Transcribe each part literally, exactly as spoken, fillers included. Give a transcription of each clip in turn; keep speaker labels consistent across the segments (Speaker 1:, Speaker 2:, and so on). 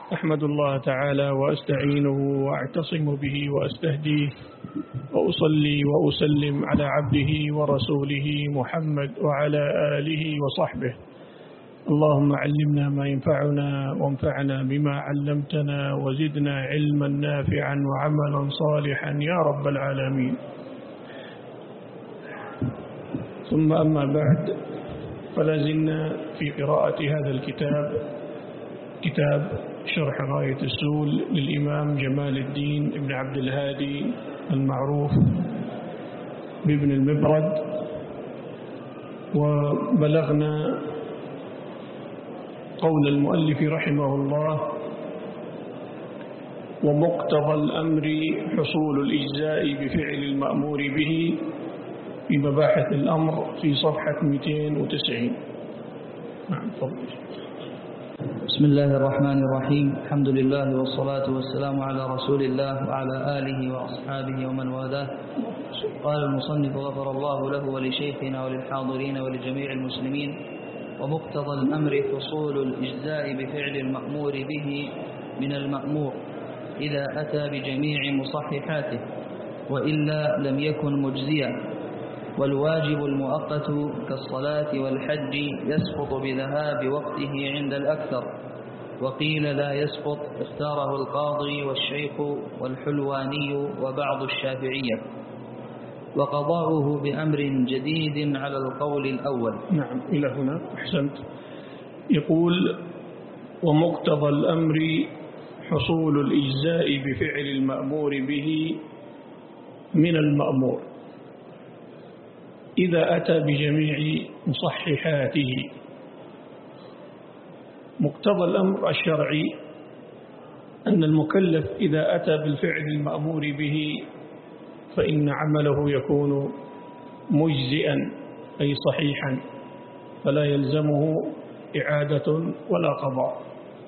Speaker 1: أحمد الله تعالى وأستعينه وأعتصم به وأستهديه وأصلي وأسلم على عبده ورسوله محمد وعلى آله وصحبه. اللهم علمنا ما ينفعنا وانفعنا بما علمتنا وزدنا علما نافعا وعملا صالحا يا رب العالمين. ثم أما بعد، فلا زلنا في قراءة هذا الكتاب، كتاب شرح غاية السول للإمام جمال الدين ابن عبد الهادي المعروف بابن المبرد، وبلغنا قول المؤلف رحمه الله: ومقتضى الأمر حصول الإجزاء بفعل المأمور به، في مباحث الأمر في صفحة مئتين وتسعين. نعم تفضل.
Speaker 2: بسم الله الرحمن الرحيم. الحمد لله والصلاة والسلام على رسول الله وعلى آله وأصحابه ومن والاه. قال المصنف غفر الله له ولشيخنا وللحاضرين ولجميع المسلمين: ومقتضى الأمر حصول الإجزاء بفعل المأمور به من المأمور إذا أتى بجميع مصححاته، وإلا لم يكن مجزيا. والواجب المؤقت كالصلاة والحج يسقط بذهاب وقته عند الأكثر، وقيل لا يسقط، اختاره القاضي والشيخ والحلواني وبعض الشافعية، وقضاؤه بأمر جديد على القول الأول.
Speaker 1: نعم، إلى هنا أحسنت. يقول: ومقتضى الأمر حصول الإجزاء بفعل المأمور به من المأمور إذا أتى بجميع مصححاته. مقتضى الأمر الشرعي أن المكلف إذا أتى بالفعل المأمور به فإن عمله يكون مجزئا أي صحيحا، فلا يلزمه إعادة ولا قضاء.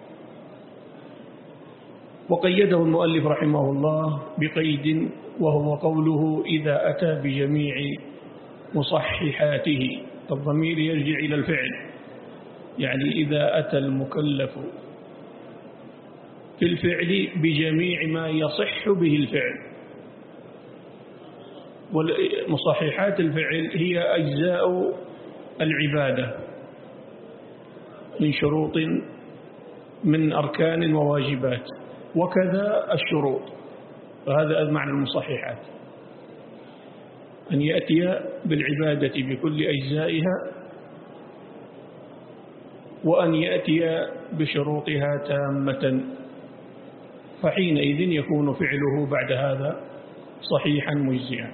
Speaker 1: وقيده المؤلف رحمه الله بقيد، وهو قوله: إذا أتى بجميع مصححاته. الضمير يرجع إلى الفعل، يعني إذا أتى المكلف في الفعل بجميع ما يصح به الفعل. ومصححات الفعل هي أجزاء العبادة من شروط، من أركان وواجبات، وكذا الشروط. فهذا معنى المصححات، أن يأتي بالعبادة بكل أجزائها، وأن يأتي بشروطها تامة، فحينئذ يكون فعله بعد هذا صحيحا مجزئا.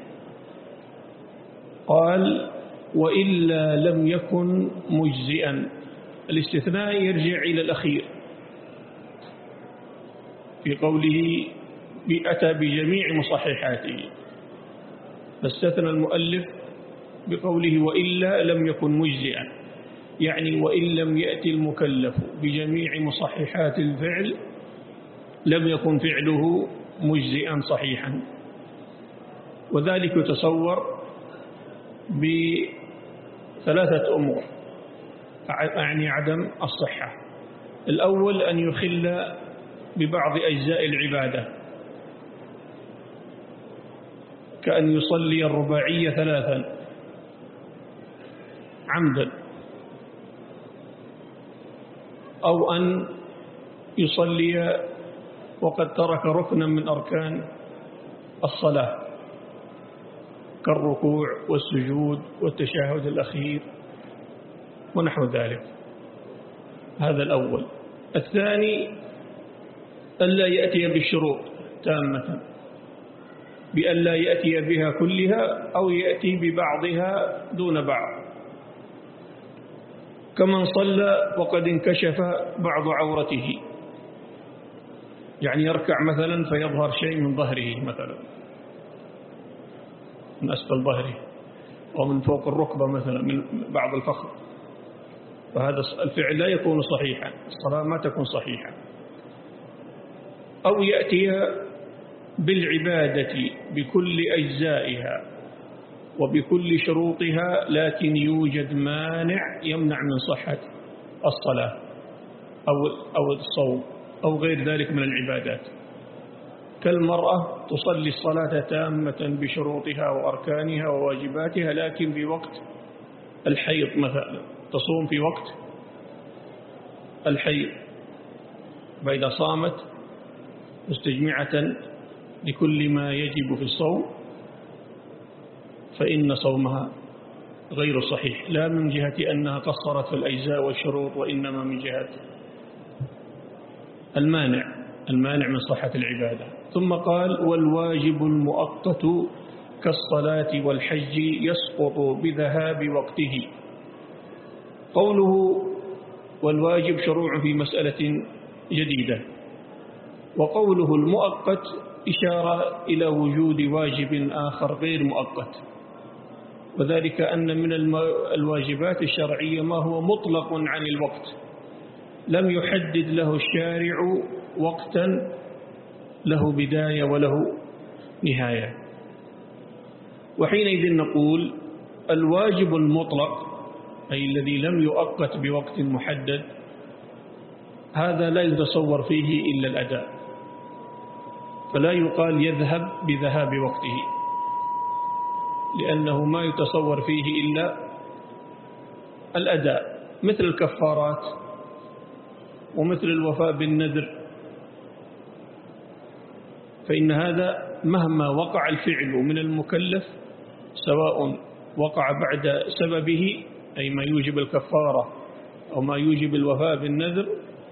Speaker 1: قال: وإلا لم يكن مجزئا. الاستثناء يرجع إلى الأخير في قوله: أتى بجميع مصححاته، فاستثنى المؤلف بقوله: وإلا لم يكن مجزئا، يعني وإن لم يأتي المكلف بجميع مصححات الفعل لم يكن فعله مجزئا صحيحا. وذلك يتصور بثلاثة أمور يعني عدم الصحة. الأول أن يخل ببعض أجزاء العبادة، كأن يصلي الرباعية ثلاثا عمدا، أو أن يصلي وقد ترك ركنا من أركان الصلاة كالركوع والسجود والتشهد الأخير ونحو ذلك. هذا الأول. الثاني ألا يأتي بالشروط تامة، بأن لا يأتي بها كلها أو يأتي ببعضها دون بعض، كمن صلى وقد انكشف بعض عورته، يعني يركع مثلا فيظهر شيء من ظهره، مثلا من أسفل ظهره أو من فوق الركبة مثلا، من بعض الفخذ، فهذا الفعل لا يكون صحيحا، الصلاة ما تكون صحيحة. أو يأتي بالعبادة بكل أجزائها وبكل شروطها، لكن يوجد مانع يمنع من صحة الصلاة أو أو الصوم، أو غير ذلك من العبادات، كالمرأة تصلي الصلاة تامة بشروطها وأركانها وواجباتها، لكن في وقت الحيض مثلا تصوم في وقت الحيض، فإذا صامت مستجمعة لكل ما يجب في الصوم فإن صومها غير صحيح، لا من جهة أنها قصرت في الأجزاء والشروط، وإنما من جهة المانع المانع من صحة العبادة. ثم قال: والواجب المؤقت كالصلاة والحج يسقط بذهاب وقته. قوله والواجب شروع في مسألة جديدة، وقوله المؤقت إشارة إلى وجود واجب آخر غير مؤقت، وذلك أن من الواجبات الشرعية ما هو مطلق عن الوقت، لم يحدد له الشارع وقتا له بداية وله نهاية. وحينئذ نقول الواجب المطلق، أي الذي لم يؤقت بوقت محدد، هذا لا يتصور فيه إلا الأداء، فلا يقال يذهب بذهاب وقته، لأنه ما يتصور فيه إلا الأداء، مثل الكفارات ومثل الوفاء بالنذر، فإن هذا مهما وقع الفعل من المكلف، سواء وقع بعد سببه أي ما يوجب الكفارة أو ما يوجب الوفاء بالنذر،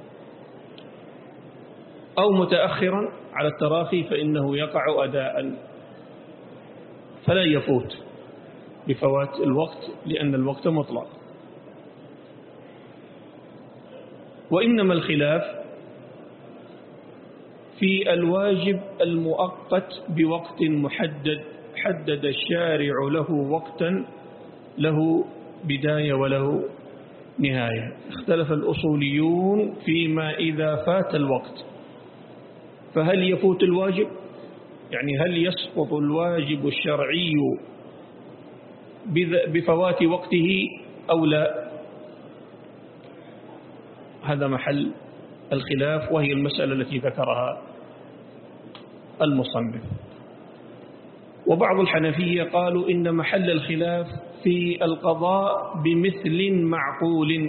Speaker 1: أو متأخرا على التراخي، فإنه يقع أداء فلا يفوت بفوات الوقت، لأن الوقت مطلق. وإنما الخلاف في الواجب المؤقت بوقت محدد حدد الشارع له وقتا له بداية وله نهاية. اختلف الأصوليون فيما إذا فات الوقت، فهل يفوت الواجب؟ يعني هل يسقط الواجب الشرعي بفوات وقته أو لا؟ هذا محل الخلاف، وهي المسألة التي ذكرها المصنف. وبعض الحنفية قالوا إن محل الخلاف في القضاء بمثل معقول،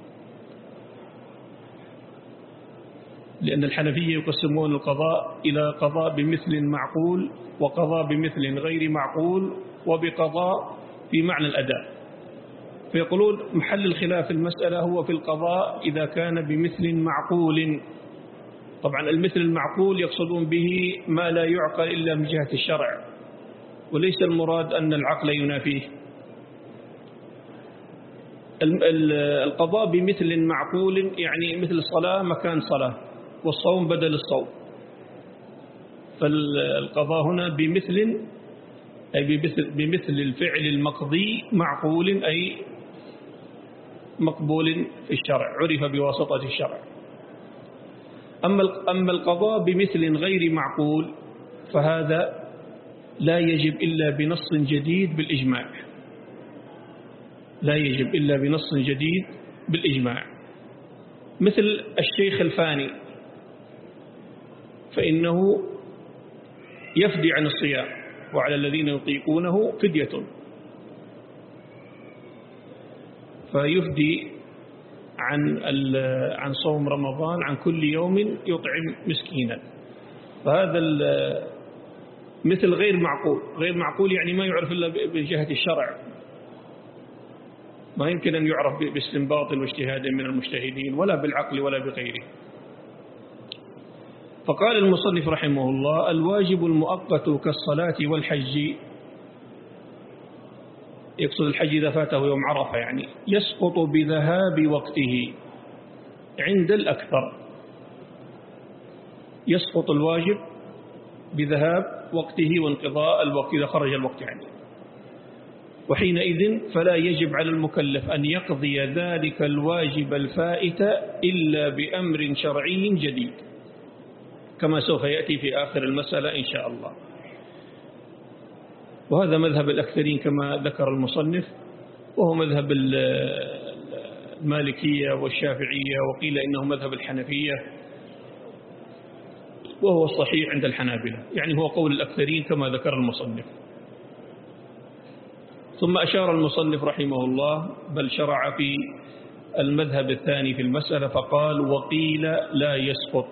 Speaker 1: لأن الحنفية يقسمون القضاء إلى قضاء بمثل معقول، وقضاء بمثل غير معقول، وبقضاء في معنى الأداء. فيقولون محل الخلاف المسألة هو في القضاء إذا كان بمثل معقول. طبعا المثل المعقول يقصدون به ما لا يعقل إلا من جهة الشرع، وليس المراد أن العقل ينافيه. القضاء بمثل معقول يعني مثل الصلاة مكان صلاة، والصوم بدل الصوم، فالقضاء هنا بمثل أي بمثل, بمثل الفعل المقضي معقول، أي مقبول في الشرع، عرف بواسطة الشرع. أما أما القضاء بمثل غير معقول فهذا لا يجب إلا بنص جديد بالإجماع، لا يجب إلا بنص جديد بالإجماع، مثل الشيخ الفاني فإنه يفدي عن الصيام، وعلى الذين يطيقونه فدية، فيفدي عن عن صوم رمضان عن كل يوم يطعم مسكينا. فهذا مثل غير معقول، غير معقول يعني ما يعرف إلا بجهة الشرع، ما يمكن أن يعرف باستنباط واجتهاد من المجتهدين ولا بالعقل ولا بغيره. فقال المصنف رحمه الله: الواجب المؤقت كالصلاة والحج، يقصد الحج إذا فاته يوم عرفة، يعني يسقط بذهاب وقته عند الأكثر، يسقط الواجب بذهاب وقته وانقضاء الوقت إذا خرج الوقت يعني. وحينئذ فلا يجب على المكلف أن يقضي ذلك الواجب الفائت إلا بأمر شرعي جديد، كما سوف يأتي في آخر المسألة إن شاء الله. وهذا مذهب الأكثرين كما ذكر المصنف، وهو مذهب المالكية والشافعية، وقيل إنه مذهب الحنفية، وهو الصحيح عند الحنابلة، يعني هو قول الأكثرين كما ذكر المصنف. ثم أشار المصنف رحمه الله بل شرع في المذهب الثاني في المسألة فقال وقيل لا يسقط،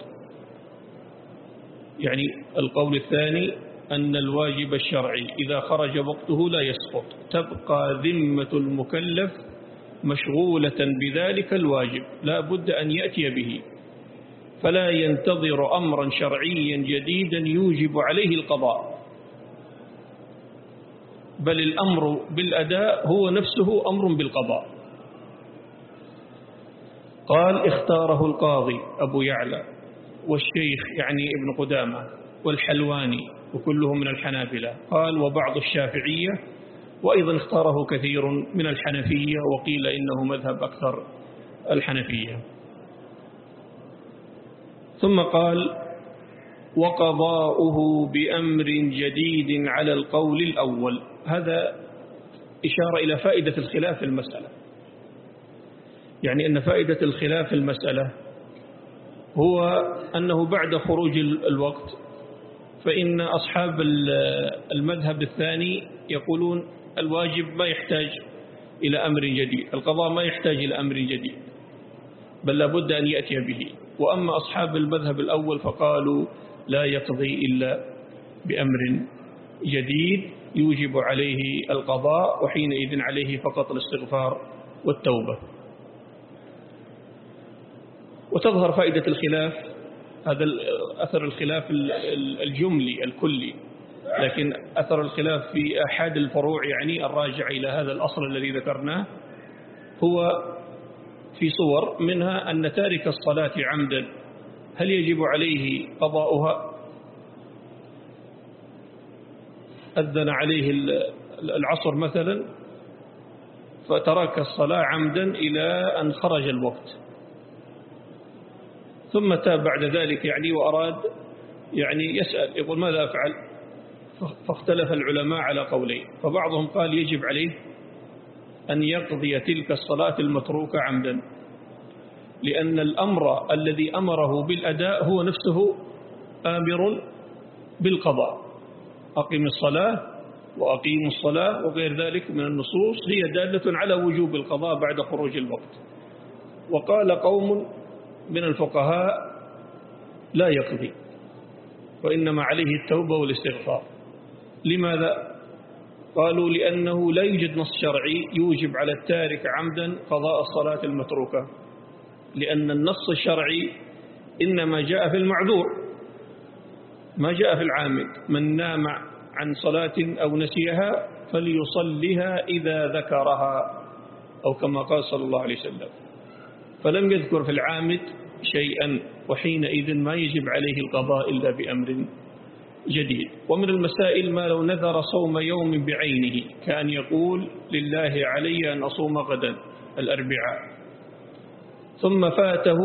Speaker 1: يعني القول الثاني أن الواجب الشرعي إذا خرج وقته لا يسقط، تبقى ذمة المكلف مشغولة بذلك الواجب لا بد أن يأتي به، فلا ينتظر أمرا شرعيا جديدا يوجب عليه القضاء، بل الأمر بالأداء هو نفسه أمر بالقضاء. قال اختاره القاضي أبو يعلى والشيخ يعني ابن قدامة والحلواني وكلهم من الحنابلة، قال وبعض الشافعية، وأيضا اختاره كثير من الحنفية، وقيل إنه مذهب أكثر الحنفية. ثم قال وقضاؤه بأمر جديد على القول الأول، هذا إشارة إلى فائدة الخلاف في المسألة، يعني أن فائدة الخلاف في المسألة هو أنه بعد خروج الوقت فإن أصحاب المذهب الثاني يقولون الواجب ما يحتاج إلى أمر جديد، القضاء ما يحتاج إلى أمر جديد بل لابد أن يأتي به، وأما أصحاب المذهب الأول فقالوا لا يقضي إلا بأمر جديد يوجب عليه القضاء، وحينئذ عليه فقط الاستغفار والتوبة. وتظهر فائدة الخلاف، هذا أثر الخلاف الجملي الكلي، لكن أثر الخلاف في أحد الفروع يعني الراجع إلى هذا الأصل الذي ذكرناه هو في صور، منها أن تارك الصلاة عمدا هل يجب عليه قضاؤها؟ أذن عليه العصر مثلا فترك الصلاة عمدا إلى أن خرج الوقت، ثم تاب بعد ذلك يعني وأراد يعني يسأل يقول ماذا أفعل؟ فاختلف العلماء على قولين، فبعضهم قال يجب عليه أن يقضي تلك الصلاة المتروكة عمدا، لأن الأمر الذي أمره بالأداء هو نفسه آمر بالقضاء، أقيم الصلاة وأقيم الصلاة وغير ذلك من النصوص هي دالة على وجوب القضاء بعد خروج الوقت. وقال قوم من الفقهاء لا يقضي وإنما عليه التوبة والاستغفار. لماذا؟ قالوا لأنه لا يوجد نص شرعي يوجب على التارك عمدا قضاء الصلاة المتروكة، لأن النص الشرعي إنما جاء في المعذور ما جاء في العامد، من نام عن صلاة أو نسيها فليصلها إذا ذكرها، أو كما قال صلى الله عليه وسلم، فلم يذكر في العامد شيئا، وحينئذ ما يجب عليه القضاء إلا بأمر جديد. ومن المسائل ما لو نذر صوم يوم بعينه كأن يقول لله علي أن أصوم غدا الأربعاء ثم فاته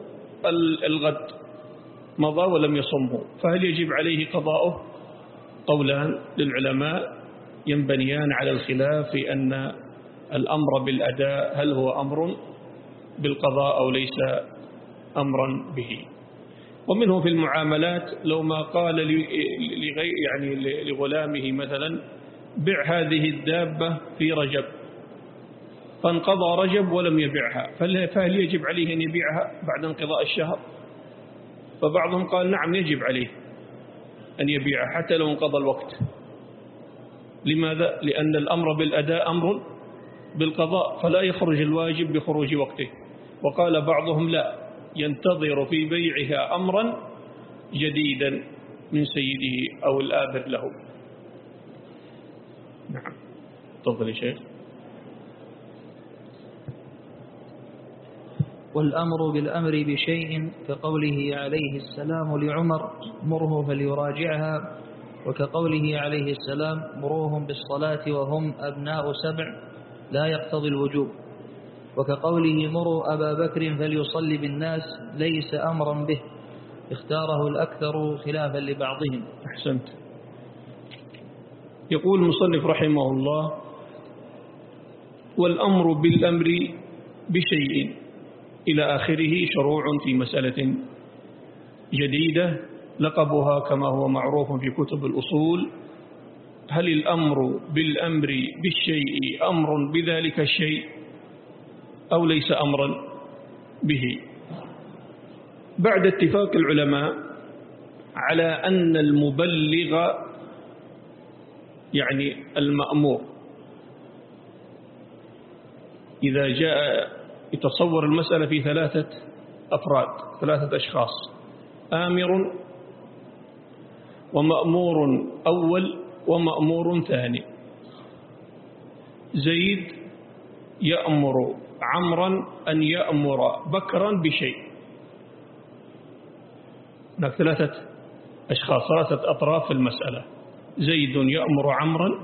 Speaker 1: الغد مضى ولم يصمه، فهل يجب عليه قضاؤه؟ قولان للعلماء ينبنيان على الخلاف في أن الأمر بالأداء هل هو أمر بالقضاء أو ليس أمرا به. ومنه في المعاملات لو ما قال لغير يعني لغلامه مثلا بع هذه الدابة في رجب فانقضى رجب ولم يبيعها، فهل يجب عليه أن يبيعها بعد انقضاء الشهر؟ فبعضهم قال نعم يجب عليه أن يبيعها حتى لو انقضى الوقت. لماذا؟ لأن الأمر بالأداء أمر بالقضاء فلا يخرج الواجب بخروج وقته. وقال بعضهم لا، ينتظر في بيعها أمرا جديدا من سيده أو الآبر له. نعم تفضل يا شيخ.
Speaker 2: والأمر بالأمر بشيء كقوله عليه السلام لعمر مره فليراجعها، وكقوله عليه السلام مروهم بالصلاة وهم أبناء سبع لا يقتضي الوجوب، وكقوله مروا أبا بكر فليصلي بالناس ليس أمرا به اختاره الأكثر خلافا لبعضهم.
Speaker 1: أحسنت. يقول المصنف رحمه الله والأمر بالأمر بشيء إلى آخره شروع في مسألة جديدة لقبها كما هو معروف في كتب الأصول: هل الأمر بالأمر بالشيء أمر بذلك الشيء أو ليس أمرا به؟ بعد اتفاق العلماء على أن المبلغ يعني المأمور إذا جاء يتصور المسألة في ثلاثة أفراد، ثلاثة أشخاص: آمر ومأمور أول ومأمور ثاني. زيد يأمر عمرا أن يأمر بكرا بشيء. هناك ثلاثة أشخاص، ثلاثة أطراف في المسألة: زيد يأمر عمرا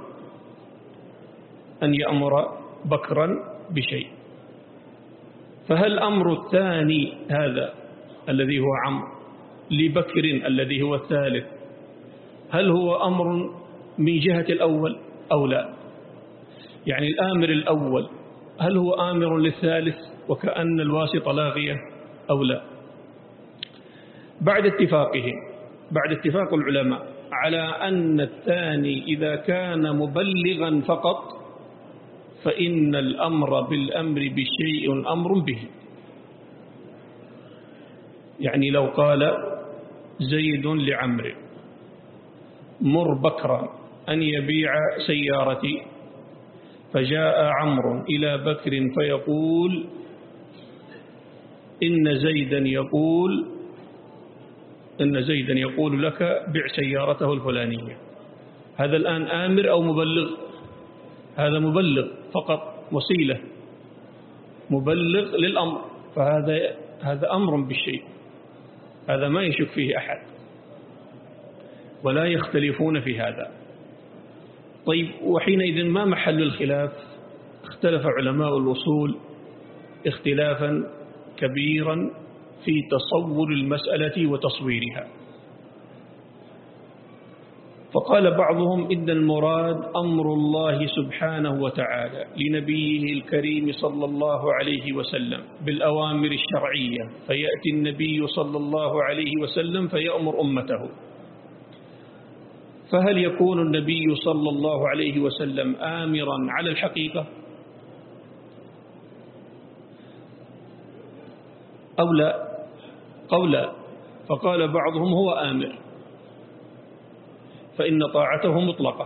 Speaker 1: أن يأمر بكرا بشيء. فهل أمر الثاني هذا الذي هو عمرو لبكر الذي هو الثالث هل هو أمر من جهة الأول أو لا؟ يعني الآمر الأول هل هو آمر للثالث وكأن الواسطة لاغية أو لا؟ بعد اتفاقهم بعد اتفاق العلماء على أن الثاني إذا كان مبلغا فقط فإن الأمر بالأمر بشيء أمر به. يعني لو قال زيد لعمرو: مر بكرا أن يبيع سيارتي، فجاء عمرو إلى بكر فيقول: إن زيدا يقول إن زيدا يقول لك بع سيارته الفلانية. هذا الآن آمر أو مبلغ؟ هذا مبلغ فقط، وسيلة، مبلغ للأمر، فهذا هذا أمر بالشيء، هذا ما يشك فيه أحد ولا يختلفون في هذا. طيب، وحينئذ ما محل الخلاف؟ اختلف علماء الأصول اختلافا كبيرا في تصور المسألة وتصويرها. فقال بعضهم: إن المراد أمر الله سبحانه وتعالى لنبيه الكريم صلى الله عليه وسلم بالأوامر الشرعية، فيأتي النبي صلى الله عليه وسلم فيأمر أمته. فهل يكون النبي صلى الله عليه وسلم آمرا على الحقيقة أو لا؟ قولا. فقال بعضهم: هو آمر، فإن طاعته مطلقة.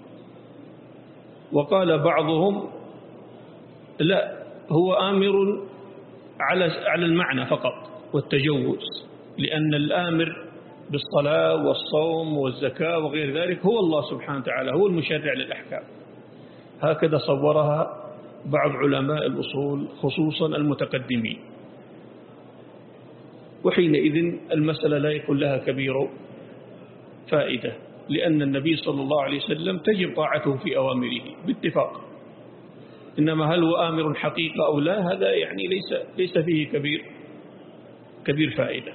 Speaker 1: وقال بعضهم: لا، هو آمر على على المعنى فقط والتجوز، لأن الآمر بالصلاة والصوم والزكاة وغير ذلك هو الله سبحانه وتعالى، هو المشرع للأحكام. هكذا صورها بعض علماء الأصول خصوصا المتقدمين. وحينئذ المسألة لا يكون لها كبير فائدة، لأن النبي صلى الله عليه وسلم تجب طاعته في أوامره باتفاق. إنما هل هو آمر حقيقة أو لا، هذا يعني ليس ليس فيه كبير كبير فائدة.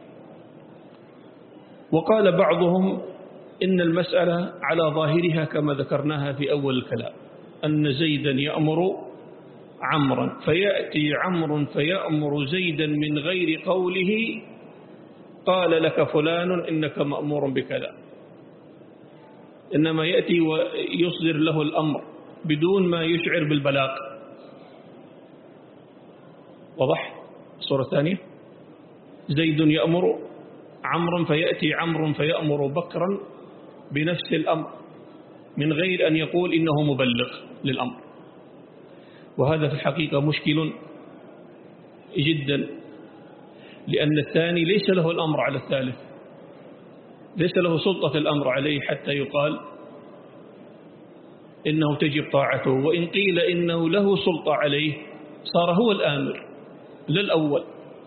Speaker 1: وقال بعضهم: إن المسألة على ظاهرها كما ذكرناها في أول الكلام، أن زيدا يأمر عمرا، فيأتي عمرو فيأمر زيدا من غير قوله قال لك فلان إنك مأمور بكذا، إنما يأتي ويصدر له الأمر بدون ما يشعر بالبلاغ. وضح الصورة الثانية: زيد يأمر عمرا، فيأتي عمرو فيأمر بكرا بنفس الأمر من غير أن يقول إنه مبلغ للأمر. وهذا في الحقيقة مشكل جدا، لأن الثاني ليس له الأمر على الثالث، ليس له سلطة الأمر عليه حتى يقال إنه تجب طاعته. وإن قيل إنه له سلطة عليه صار هو الآمر للأول.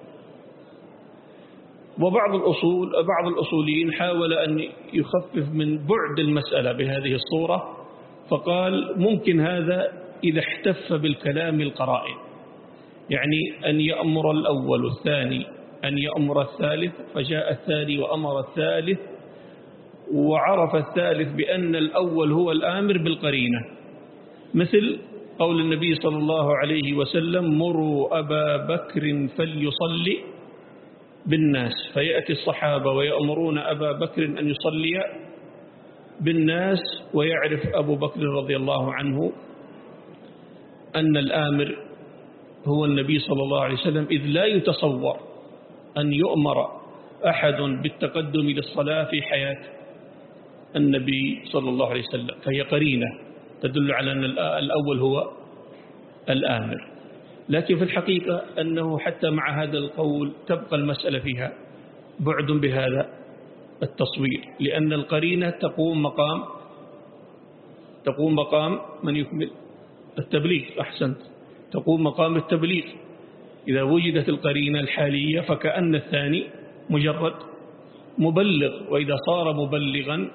Speaker 1: وبعض الأصول بعض الأصوليين حاول أن يخفف من بعد المسألة بهذه الصورة، فقال ممكن هذا إذا احتف بالكلام القرائن، يعني أن يأمر الأول الثاني أن يأمر الثالث، فجاء الثاني وأمر الثالث، وعرف الثالث بأن الأول هو الآمر بالقرينة، مثل قول النبي صلى الله عليه وسلم: مروا أبا بكر فليصلي بالناس، فيأتي الصحابة ويأمرون أبا بكر أن يصلي بالناس، ويعرف أبو بكر رضي الله عنه أن الآمر هو النبي صلى الله عليه وسلم، إذ لا يتصور أن يؤمر أحد بالتقدم للصلاة في حياة النبي صلى الله عليه وسلم، فهي قرينة تدل على أن الأول هو الآمر. لكن في الحقيقة أنه حتى مع هذا القول تبقى المسألة فيها بعد بهذا التصوير، لأن القرينة تقوم مقام تقوم مقام من يكمل التبليغ. أحسنت، تقوم مقام التبليغ. إذا وجدت القرينة الحالية فكأن الثاني مجرد مبلغ، وإذا صار مبلغا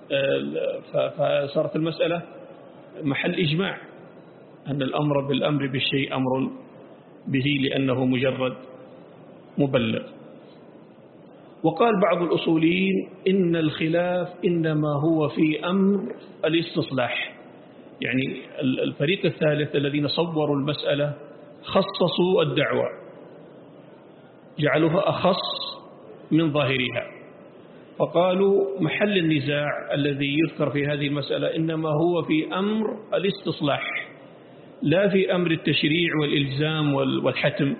Speaker 1: فصارت المسألة محل إجماع أن الأمر بالأمر بالشيء أمر به، لأنه مجرد مبلغ. وقال بعض الأصوليين إن الخلاف إنما هو في أمر الاستصلاح، يعني الفريق الثالث الذين صوروا المسألة خصصوا الدعوة، جعلوها أخص من ظاهرها، فقالوا محل النزاع الذي يذكر في هذه المسألة إنما هو في أمر الاستصلاح، لا في أمر التشريع والإلزام والحتم.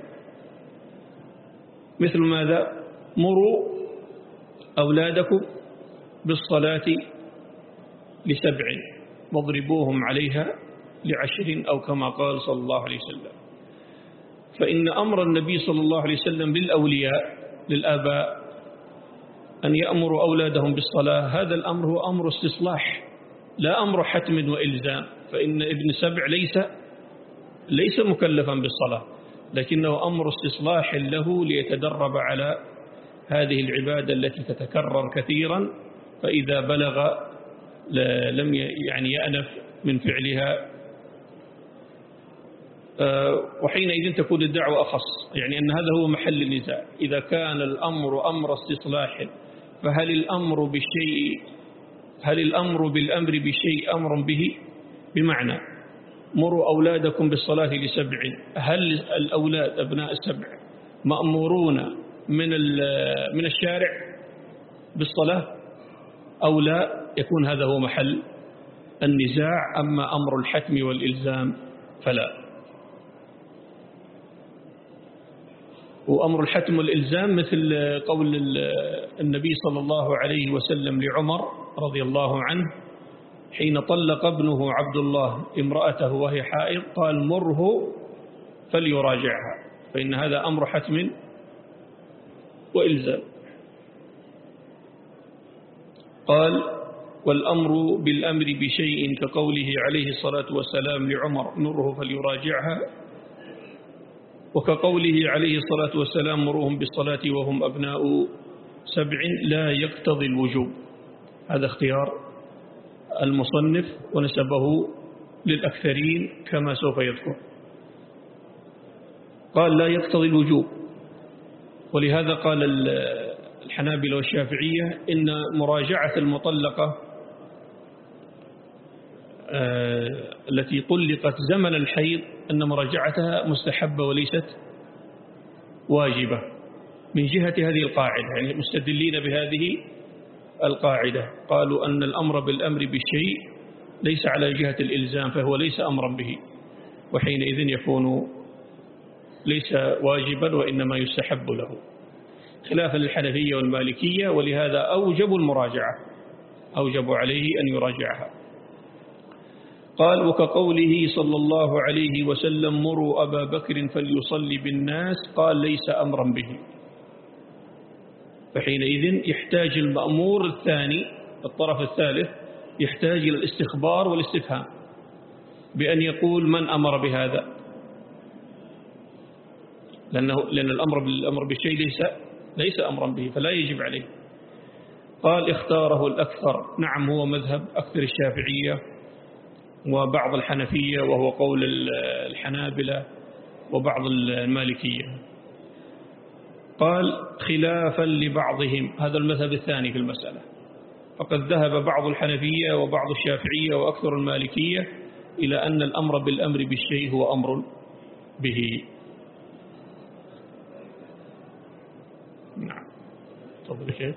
Speaker 1: مثل ماذا؟ مروا أولادكم بالصلاة لسبع واضربوهم عليها لعشر، أو كما قال صلى الله عليه وسلم. فإن أمر النبي صلى الله عليه وسلم للأولياء للآباء أن يأمروا أولادهم بالصلاة، هذا الأمر هو أمر استصلاح لا أمر حتم وإلزام. فإن ابن سبع ليس ليس مكلفا بالصلاة، لكنه أمر استصلاح له ليتدرب على هذه العبادة التي تتكرر كثيرا، فإذا بلغ لم يعني يأنف من فعلها، وحينئذ تكون الدعوة أخص. يعني أن هذا هو محل النزاع، إذا كان الأمر أمر استصلاح فهل الأمر بالشيء هل الأمر بالأمر بشيء أمر به؟ بمعنى مروا أولادكم بالصلاة لسبع، هل الأولاد أبناء السبع مأمورون من من الشارع بالصلاة أو لا؟ يكون هذا هو محل النزاع. أما أمر الحتم والإلزام فلا. وأمر الحتم والإلزام مثل قول النبي صلى الله عليه وسلم لعمر رضي الله عنه حين طلق ابنه عبد الله امرأته وهي حائض، قال مره فليراجعها، فإن هذا أمر حتم وإلزام. قال والأمر بالأمر بشيء كقوله عليه الصلاة والسلام لعمر مره فليراجعها، وكقوله عليه الصلاة والسلام مروهم بالصلاة وهم أبناء سبع لا يقتضي الوجوب. هذا اختيار المصنف ونسبه للأكثرين كما سوف يذكر. قال لا يقتضي الوجوب، ولهذا قال الحنابلة والشافعية إن مراجعة المطلقة التي طلقت زمن الحيض أن مراجعتها مستحبة وليست واجبة من جهة هذه القاعدة، يعني مستدلين بهذه القاعدة. قالوا أن الأمر بالأمر بالشيء ليس على جهة الإلزام، فهو ليس أمرا به، وحينئذ يكون ليس واجبا وإنما يستحب له، خلافا للحنفية والمالكية، ولهذا أوجبوا المراجعة، أوجبوا عليه أن يراجعها. قال وكقوله صلى الله عليه وسلم مروا أبا بكر فليصلي بالناس، قال ليس أمرا به، فحينئذ يحتاج المأمور الثاني الطرف الثالث يحتاج إلى الاستخبار والاستفهام بأن يقول من أمر بهذا، لأنه لأن الأمر بالأمر بالشيء ليس ليس أمرا به فلا يجب عليه. قال اختاره الأكثر، نعم هو مذهب أكثر الشافعية وبعض الحنفية، وهو قول الحنابلة وبعض المالكية. قال خلافا لبعضهم، هذا المذهب الثاني في المسألة، فقد ذهب بعض الحنفية وبعض الشافعية وأكثر المالكية إلى أن الأمر بالأمر بالشيء هو أمر به. نعم. تفضل شيخ.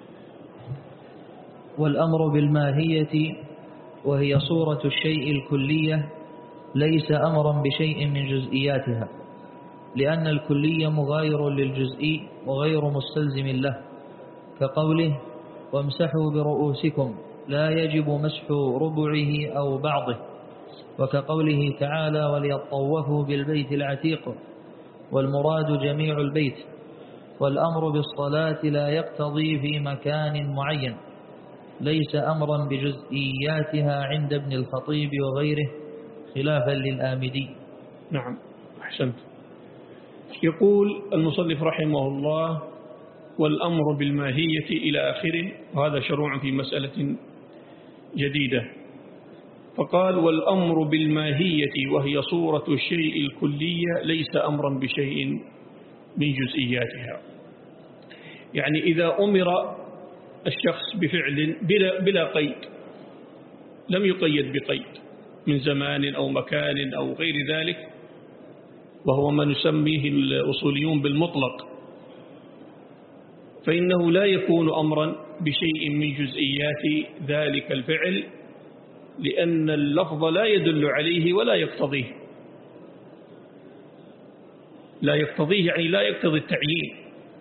Speaker 2: والأمر بالماهية وهي صورة الشيء الكلية ليس أمرا بشيء من جزئياتها، لأن الكلية مغاير للجزئي وغير مستلزم له، كقوله وامسحوا برؤوسكم لا يجب مسح ربعه أو بعضه، وكقوله تعالى وليطوفوا بالبيت العتيق، والمراد جميع البيت. والأمر بالصلاة لا يقتضي في مكان معين، ليس أمرا بجزئياتها عند ابن الخطيب وغيره خلافا للآمدي.
Speaker 1: نعم أحسنت. يقول المصنف رحمه الله والأمر بالماهية إلى آخره، وهذا شروع في مسألة جديدة. فقال والأمر بالماهية وهي صورة الشيء الكلية ليس أمرا بشيء من جزئياتها. يعني إذا أمر الشخص بفعل بلا, بلا قيد، لم يقيد بقيد من زمان أو مكان أو غير ذلك، وهو ما نسميه الأصوليون بالمطلق، فإنه لا يكون أمرا بشيء من جزئيات ذلك الفعل، لأن اللفظ لا يدل عليه ولا يقتضيه. لا يقتضيه يعني لا يقتضي التعيين،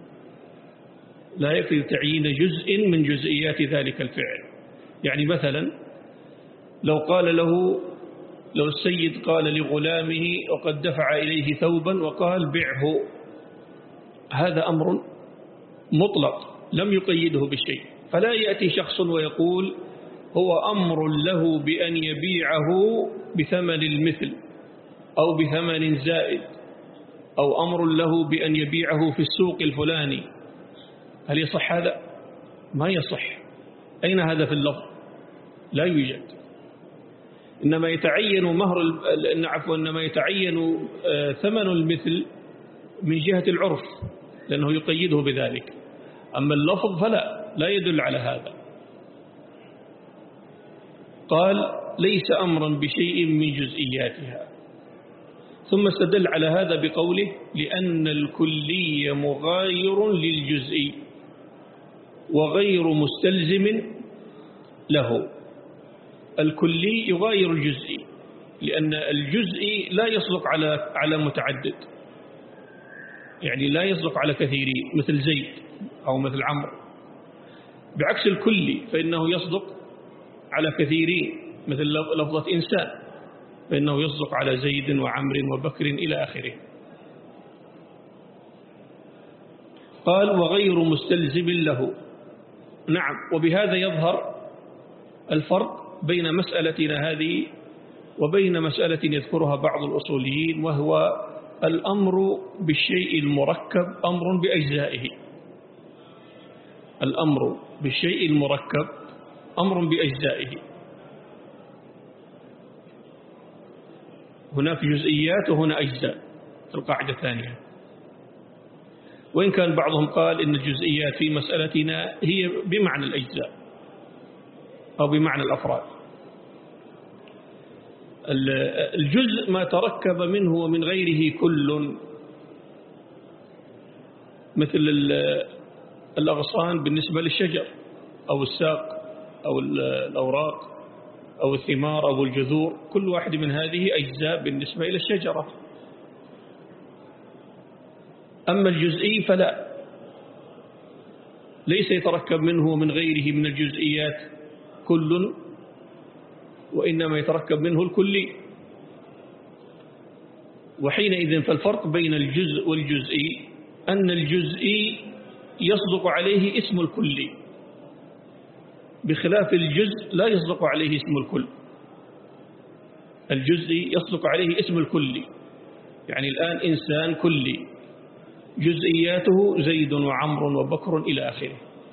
Speaker 1: لا يقتضي تعيين جزء من جزئيات ذلك الفعل. يعني مثلا لو قال له، لو السيد قال لغلامه وقد دفع إليه ثوبا وقال بعه، هذا أمر مطلق لم يقيده بالشيء، فلا يأتي شخص ويقول هو أمر له بأن يبيعه بثمن المثل أو بثمن زائد، أو أمر له بأن يبيعه في السوق الفلاني. هل يصح هذا؟ ما يصح. أين هذا في اللفظ؟ لا يوجد. إنما يتعين مهر عفوا إنما يتعين ثمن المثل من جهة العرف، لأنه يقيده بذلك. أما اللفظ فلا لا يدل على هذا. قال ليس أمرا بشيء من جزئياتها، ثم استدل على هذا بقوله لأن الكلي مغاير للجزئي وغير مستلزم له. الكلي يغاير الجزئي، لأن الجزئي لا يصدق على على متعدد، يعني لا يصدق على كثيرين مثل زيد أو مثل عمرو، بعكس الكلي فإنه يصدق على كثيرين مثل لفظة إنسان، فإنه يصدق على زيد وعمر وبكر إلى آخره. قال وغير مستلزم له. نعم، وبهذا يظهر الفرق بين مسألتنا هذه وبين مسألة يذكرها بعض الأصوليين، وهو الأمر بالشيء المركب أمر بأجزائه. الأمر بالشيء المركب أمر بأجزائه. هناك جزئيات وهنا أجزاء في القاعدة الثانية. وإن كان بعضهم قال إن الجزئيات في مسألتنا هي بمعنى الأجزاء أو بمعنى الأفراد. الجزء ما تركب منه ومن غيره كل، مثل الأغصان بالنسبة للشجر أو الساق أو الأوراق أو الثمار أو الجذور، كل واحد من هذه أجزاء بالنسبة إلى الشجرة. أما الجزئي فلا، ليس يتركب منه ومن غيره من الجزئيات كل، وإنما يتركب منه الكلي. وحينئذ فالفرق بين الجزء والجزئي أن الجزئي يصدق عليه اسم الكلي، بخلاف الجزء لا يصدق عليه اسم الكل. الجزئي يصدق عليه اسم الكلي، يعني الآن إنسان كلي جزئياته زيد وعمر وبكر إلى آخره،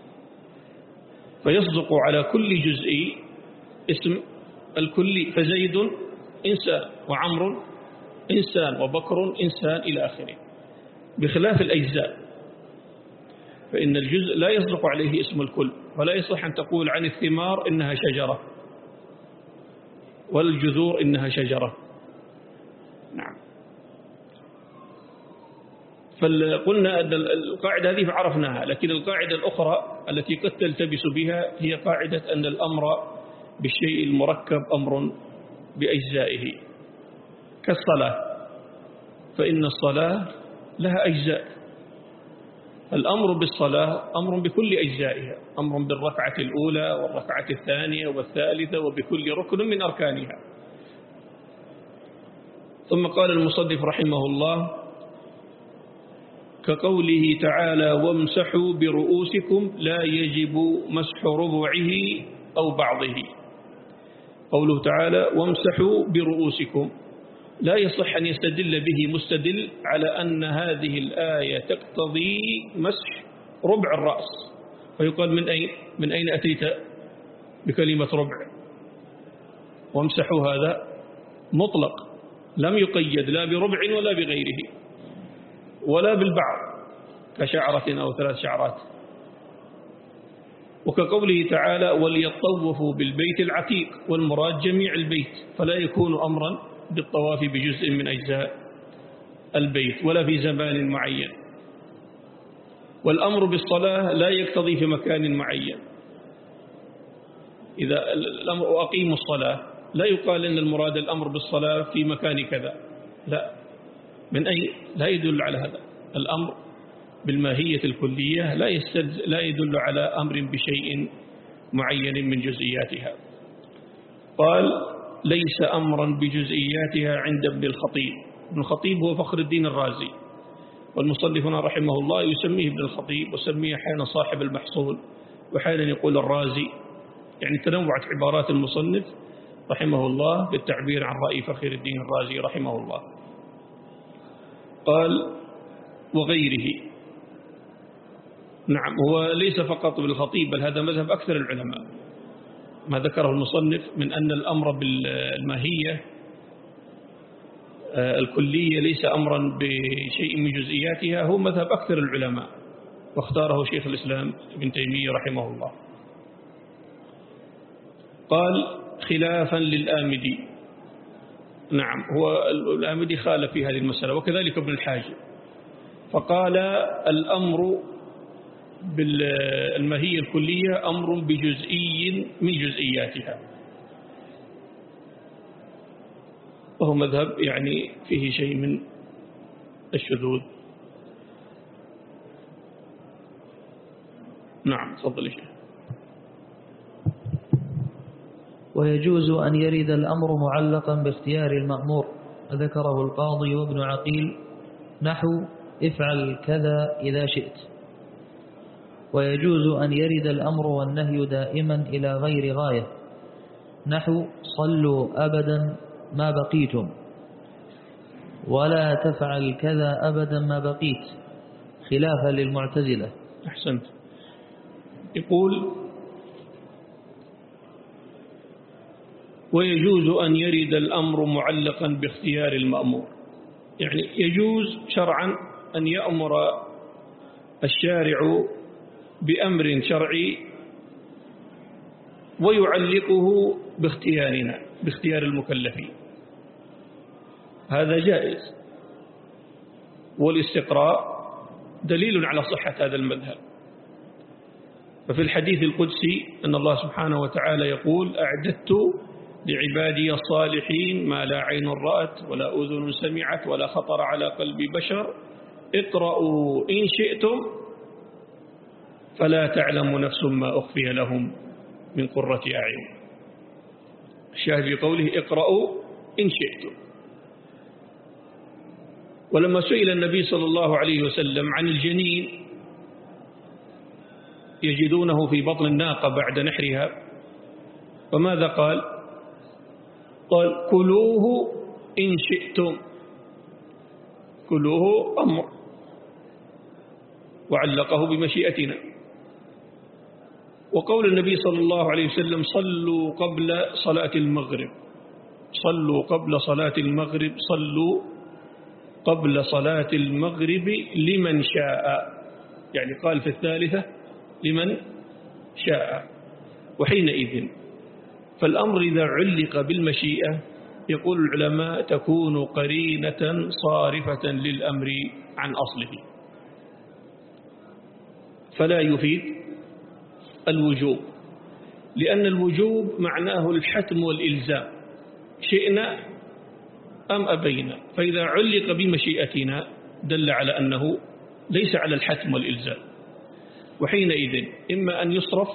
Speaker 1: فيصدق على كل جزئي اسم الكلي، فزيد إنسان وعمر إنسان وبكر إنسان إلى آخره، بخلاف الأجزاء فإن الجزء لا يصدق عليه اسم الكل، ولا يصح أن تقول عن الثمار إنها شجرة والجذور إنها شجرة. نعم. فقلنا أن القاعدة هذه عرفناها، لكن القاعدة الأخرى التي قد تلتبس بها هي قاعدة أن الأمر بالشيء المركب أمر بأجزائه، كالصلاة، فإن الصلاة لها أجزاء. الأمر بالصلاة أمر بكل أجزائها، أمر بالركعة الأولى والركعة الثانية والثالثة وبكل ركن من أركانها. ثم قال المصنف رحمه الله: كقوله تعالى: وامسحوا برؤوسكم لا يجب مسح ربعه أو بعضه. قوله تعالى: وامسحوا برؤوسكم، لا يصح أن يستدل به مستدل على أن هذه الآية تقتضي مسح ربع الرأس، فيقال من أين من أين أتيت بكلمة ربع؟ وامسحوا هذا مطلق، لم يقيد لا بربع ولا بغيره ولا بالبعض كشعرة أو ثلاث شعرات. وكقوله تعالى: وليطوفوا بالبيت العتيق، والمراد جميع البيت، فلا يكون أمرا بالطواف بجزء من أجزاء البيت ولا في زمان معين. والأمر بالصلاة لا يقتضي في مكان معين. إذا الأمر أقيموا الصلاة لا يقال إن المراد الأمر بالصلاة في مكان كذا، لا، من أي لا يدل على هذا. الأمر بالماهية الكلية لا يستد لا يدل على أمر بشيء معين من جزئياتها. قال: ليس أمرا بجزئياتها عند ابن الخطيب. ابن الخطيب هو فخر الدين الرازي، والمصنف هنا رحمه الله يسميه ابن الخطيب، وسميه حين صاحب المحصول وحين يقول الرازي، يعني تنوعت عبارات المصنف رحمه الله بالتعبير عن رأي فخر الدين الرازي رحمه الله. قال: وغيره. نعم، هو ليس فقط بالخطيب، بل هذا مذهب أكثر العلماء. ما ذكره المصنف من أن الأمر بالماهية الكلية ليس أمرا بشيء من جزئياتها هو مذهب أكثر العلماء، واختاره شيخ الإسلام ابن تيمية رحمه الله. قال: خلافا للآمدي. نعم، هو الآمدي خالف في هذه المسألة، وكذلك ابن الحاجب، فقال: الأمر بالماهية الكلية أمر بجزئي من جزئياتها، وهو مذهب يعني فيه شيء من الشذوذ. نعم، تفضل يا شيخ.
Speaker 2: ويجوز أن يرد الأمر معلقا باختيار المأمور، ذكره القاضي وابن عقيل، نحو: افعل كذا إذا شئت. ويجوز أن يرد الأمر والنهي دائما إلى غير غاية، نحو: صلوا أبدا ما بقيتم، ولا تفعل كذا أبدا ما بقيت، خلافا للمعتزلة.
Speaker 1: أحسنت. يقول: ويجوز أن يرد الأمر معلقا باختيار المأمور، يعني يجوز شرعا أن يأمر الشارع بأمر شرعي ويعلقه باختيارنا، باختيار المكلفين، هذا جائز. والاستقراء دليل على صحة هذا المذهب. ففي الحديث القدسي أن الله سبحانه وتعالى يقول: أعددت لعبادي الصالحين ما لا عين رأت ولا أذن سمعت ولا خطر على قلب بشر، اقرأوا إن شئتم فلا تعلم نفس ما أخفي لهم من قرة أعين. الشاهد في قوله: اقرأوا إن شئتم. ولما سئل النبي صلى الله عليه وسلم عن الجنين يجدونه في بطن الناقة بعد نحرها، فماذا قال؟ قال: كلوه إن شئتم. كلوه أمر، وعلقه بمشيئتنا. وقول النبي صلى الله عليه وسلم: صلوا قبل صلاة المغرب، صلوا قبل صلاة المغرب، صلوا قبل صلاة المغرب لمن شاء، يعني قال في الثالثة لمن شاء. وحينئذ فالأمر إذا علق بالمشيئة يقول العلماء تكون قرينة صارفة للأمر عن أصله.
Speaker 3: فلا يفيد الوجوب، لأن الوجوب معناه الحتم والإلزام، شئنا أم أبينا، فإذا علق بمشيئتنا دل على أنه ليس على الحتم والإلزام، وحينئذ إما أن يصرف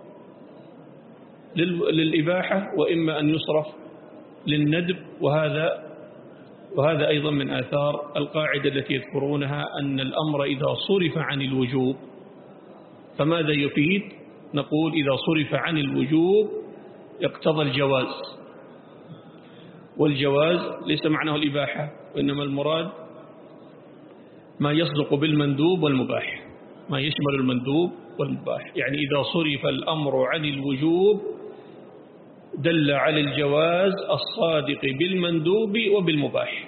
Speaker 3: للإباحة وإما أن يصرف للندب. وهذا وهذا أيضا من آثار القاعدة التي يذكرونها أن الأمر إذا صرف عن الوجوب فماذا يفيد؟ نقول إذا صرف عن الوجوب يقتضى الجواز، والجواز ليس معناه الإباحة، وإنما المراد ما يصدق بالمندوب والمباح، ما يشمل المندوب والمباح. يعني إذا صرف الأمر عن الوجوب دل على الجواز الصادق بالمندوب وبالمباح.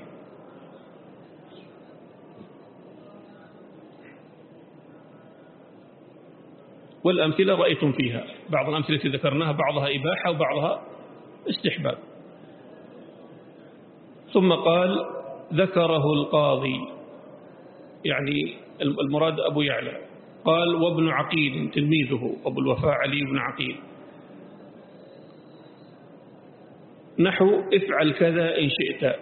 Speaker 3: والأمثلة رأيتم فيها، بعض الأمثلة التي ذكرناها بعضها إباحة وبعضها استحباب. ثم قال ذكره القاضي، يعني المراد أبو يعلى، قال وابن عقيل تلميذه أبو الوفاء علي بن عقيل، نحو افعل كذا إن شئت.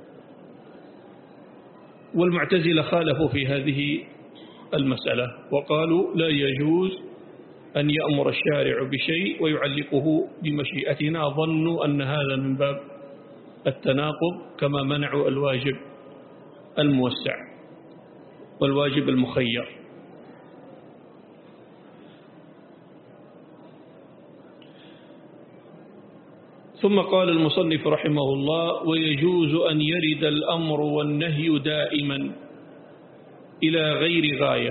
Speaker 3: والمعتزلة خالفوا في هذه المسألة وقالوا لا يجوز أن يأمر الشارع بشيء ويعلقه بمشيئتنا، ظنوا أن هذا من باب التناقض، كما منعوا الواجب الموسع والواجب المخير. ثم قال المصنف رحمه الله ويجوز أن يرد الأمر والنهي دائما إلى غير غاية.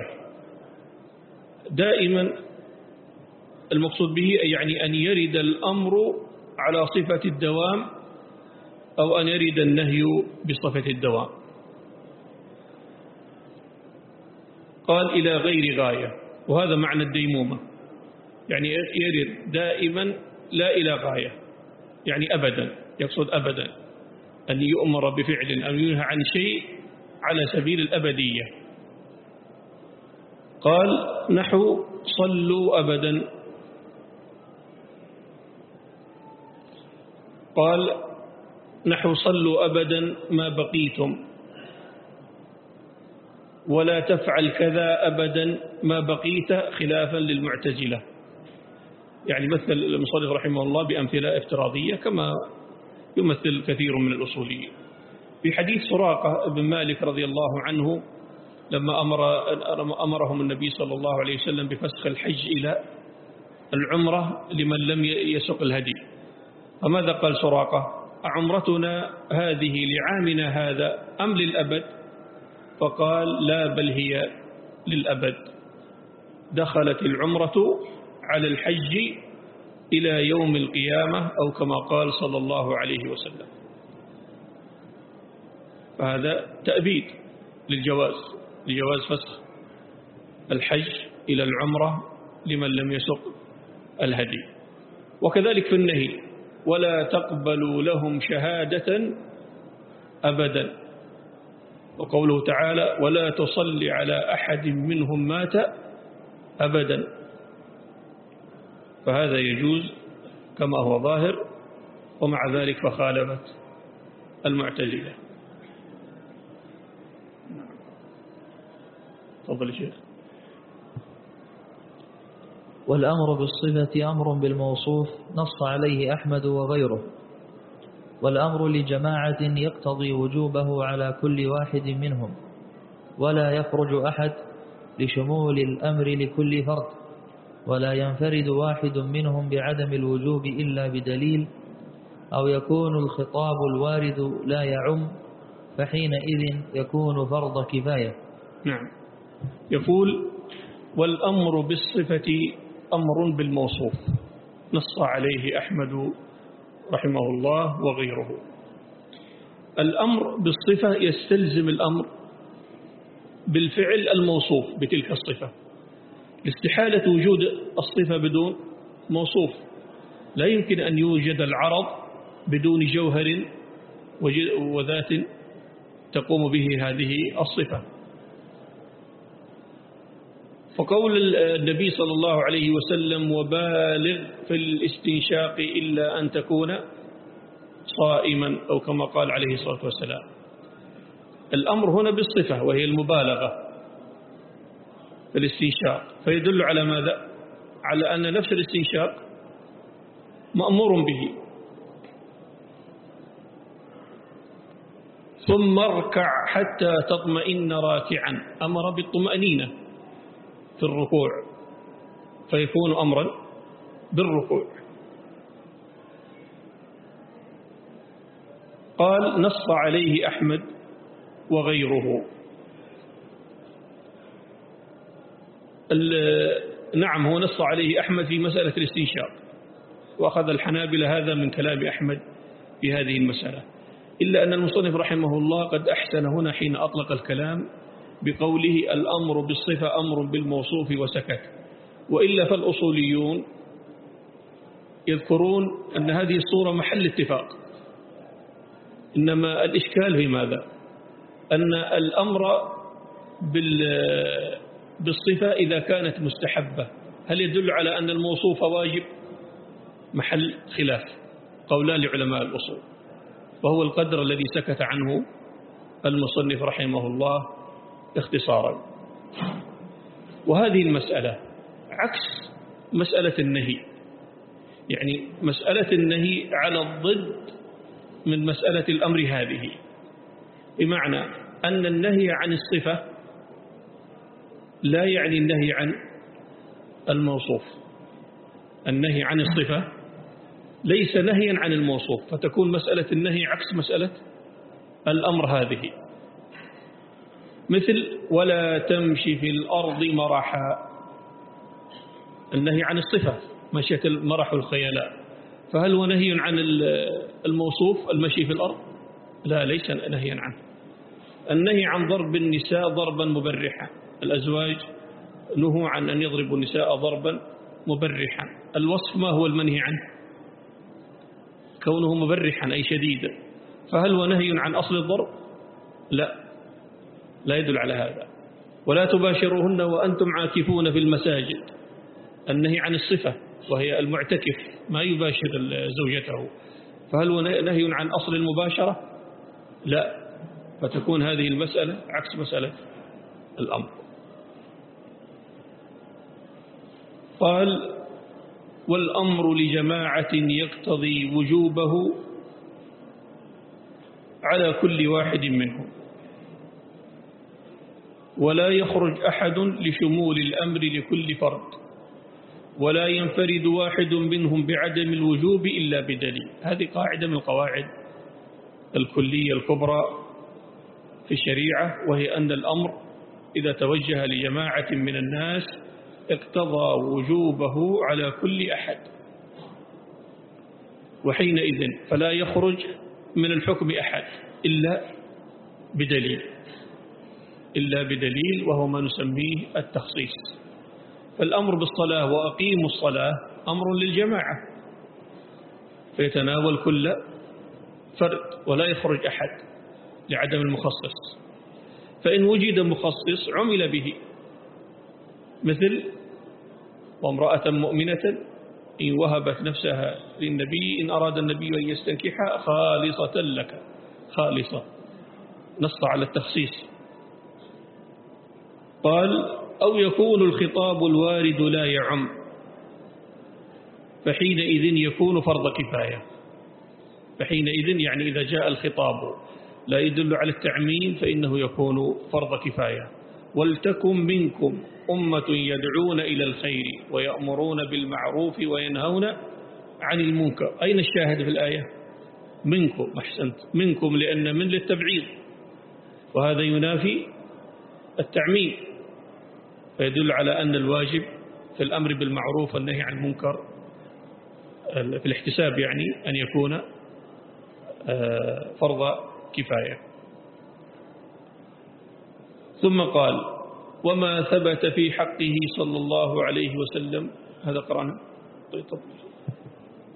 Speaker 3: دائما المقصود به يعني أن يرد الأمر على صفة الدوام أو أن يرد النهي بصفة الدوام. قال إلى غير غاية، وهذا معنى الديمومة، يعني يرد دائما لا إلى غاية، يعني أبدا، يقصد أبدا أن يؤمر بفعل أو ينهى عن شيء على سبيل الأبدية. قال نحو صلوا أبدا، قال نحو صلوا أبدا ما بقيتم، ولا تفعل كذا أبدا ما بقيت، خلافا للمعتزلة. يعني مثل المصنف رحمه الله بأمثلة افتراضية كما يمثل كثير من الأصوليين. في حديث سراقة بن مالك رضي الله عنه لما أمر أمرهم النبي صلى الله عليه وسلم بفسخ الحج إلى العمرة لمن لم يسق الهدي، فماذا قال سراقة؟ عمرتنا هذه لعامنا هذا أم للأبد؟ فقال لا بل هي للأبد، دخلت العمرة على الحج إلى يوم القيامة أو كما قال صلى الله عليه وسلم. فهذا تأبيد للجواز، لجواز فسخ الحج إلى العمرة لمن لم يسق الهدي. وكذلك في النهي ولا تقبلوا لهم شهادة أبدا، وقوله تعالى ولا تصلي على أحد منهم مات أبدا، فهذا يجوز كما هو ظاهر، ومع ذلك فخالفت المعتزلة. تفضل شيخ.
Speaker 2: والأمر بالصفة أمر بالموصوف نص عليه أحمد وغيره، والأمر لجماعة يقتضي وجوبه على كل واحد منهم، ولا يخرج أحد لشمول الأمر لكل فرد، ولا ينفرد واحد منهم بعدم الوجوب إلا بدليل، أو يكون الخطاب الوارد لا يعم، فحينئذ يكون فرض كفاية.
Speaker 3: نعم. يقول والأمر بالصفة أمر بالموصوف نص عليه أحمد رحمه الله وغيره. الأمر بالصفة يستلزم الأمر بالفعل الموصوف بتلك الصفة، لاستحالة وجود الصفة بدون موصوف. لا يمكن أن يوجد العرض بدون جوهر وذات تقوم به هذه الصفة. فقول النبي صلى الله عليه وسلم وبالغ في الاستنشاق إلا أن تكون صائما أو كما قال عليه الصلاة والسلام، الأمر هنا بالصفة وهي المبالغة في الاستنشاق، فيدل على ماذا؟ على أن نفس الاستنشاق مأمور به. ثم اركع حتى تطمئن راكعا، أمر بالطمأنينة في الركوع فيكون أمرا بالركوع. قال نص عليه أحمد وغيره. نعم هو نص عليه أحمد في مسألة الاستنشاق، وأخذ الحنابلة هذا من كلام أحمد في هذه المسألة، إلا أن المصنف رحمه الله قد أحسن هنا حين أطلق الكلام بقوله الأمر بالصفة أمر بالموصوف وسكت، وإلا فالأصوليون يذكرون أن هذه الصورة محل اتفاق، إنما الإشكال في ماذا؟ أن الأمر بالصفة إذا كانت مستحبة هل يدل على أن الموصوف واجب؟ محل خلاف، قولان لعلماء الأصول، وهو القدر الذي سكت عنه المصنف رحمه الله اختصارا. وهذه المسألة عكس مسألة النهي، يعني مسألة النهي على الضد من مسألة الأمر هذه، بمعنى أن النهي عن الصفة لا يعني النهي عن الموصوف، النهي عن الصفة ليس نهيا عن الموصوف، فتكون مسألة النهي عكس مسألة الأمر هذه. مثل ولا تمشي في الأرض مرحا، النهي عن الصفة مشية المرح والخيلاء، فهل هو نهي عن الموصوف المشي في الأرض؟ لا، ليس نهيا عنه. النهي عن ضرب النساء ضربا مبرحا، الأزواج نهوا عن أن يضربوا النساء ضربا مبرحا، الوصف ما هو المنهي عنه؟ كونه مبرحا أي شديدا، فهل هو نهي عن أصل الضرب؟ لا، لا يدل على هذا. ولا تباشروهن وأنتم عاكفون في المساجد، النهي عن الصفة وهي المعتكف ما يباشر زوجته، فهل هو نهي عن أصل المباشرة؟ لا، فتكون هذه المسألة عكس مسألة الأمر. قال والأمر لجماعة يقتضي وجوبه على كل واحد منهم، ولا يخرج أحد لشمول الأمر لكل فرد، ولا ينفرد واحد منهم بعدم الوجوب إلا بدليل. هذه قاعدة من القواعد الكلية الكبرى في الشريعة، وهي أن الأمر إذا توجه لجماعة من الناس اقتضى وجوبه على كل أحد، وحينئذ فلا يخرج من الحكم أحد إلا بدليل، إلا بدليل وهو ما نسميه التخصيص. فالأمر بالصلاة وأقيموا الصلاة أمر للجماعة فيتناول كل فرد ولا يخرج أحد لعدم المخصص، فإن وجد مخصص عمل به، مثل وامرأة مؤمنة إن وهبت نفسها للنبي إن أراد النبي أن يستنكحها خالصة لك، خالصة نص على التخصيص. قال أو يكون الخطاب الوارد لا يعم، فحينئذ يكون فرض كفاية. فحينئذ يعني إذا جاء الخطاب لا يدل على التعميم فإنه يكون فرض كفاية. ولتكن منكم أمة يدعون إلى الخير ويأمرون بالمعروف وينهون عن المنكر. أين الشاهد في الآية؟ منكم، أحسنت، منكم، لأن من للتبعيض، وهذا ينافي التعميم، فيدل على أن الواجب في الأمر بالمعروف والنهي عن المنكر في الاحتساب يعني أن يكون فرض كفاية. ثم قال وما ثبت في حقه صلى الله عليه وسلم، هذا قرأنا.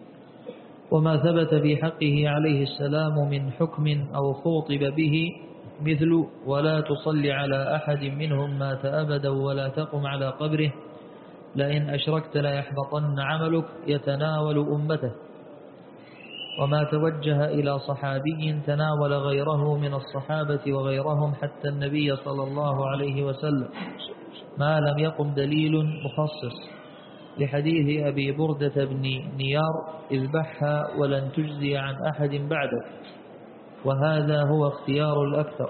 Speaker 2: وما ثبت في حقه عليه السلام من حكم أو خوطب به مثل ولا تصل على أحد منهم مات أبدا ولا تقم على قبره لئن أشركت لا يحبطن عملك يتناول أمته. وما توجه إلى صحابي تناول غيره من الصحابة وغيرهم حتى النبي صلى الله عليه وسلم ما لم يقم دليل مخصص، لحديث أبي بردة بن نيار اذبحها ولن تجزي عن أحد بعدك، وهذا هو اختيار الأكثر.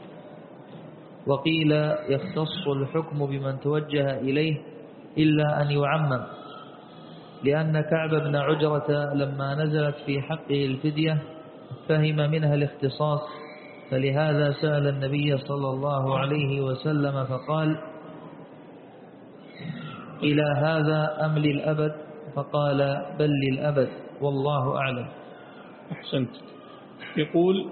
Speaker 2: وقيل يختص الحكم بمن توجه إليه إلا أن يعمم، لأن كعب بن عجرة لما نزلت في حقه الفدية فهم منها الاختصاص، فلهذا سأل النبي صلى الله عليه وسلم فقال إلى هذا أم للأبد؟ فقال بل للأبد والله أعلم.
Speaker 3: أحسنت. يقول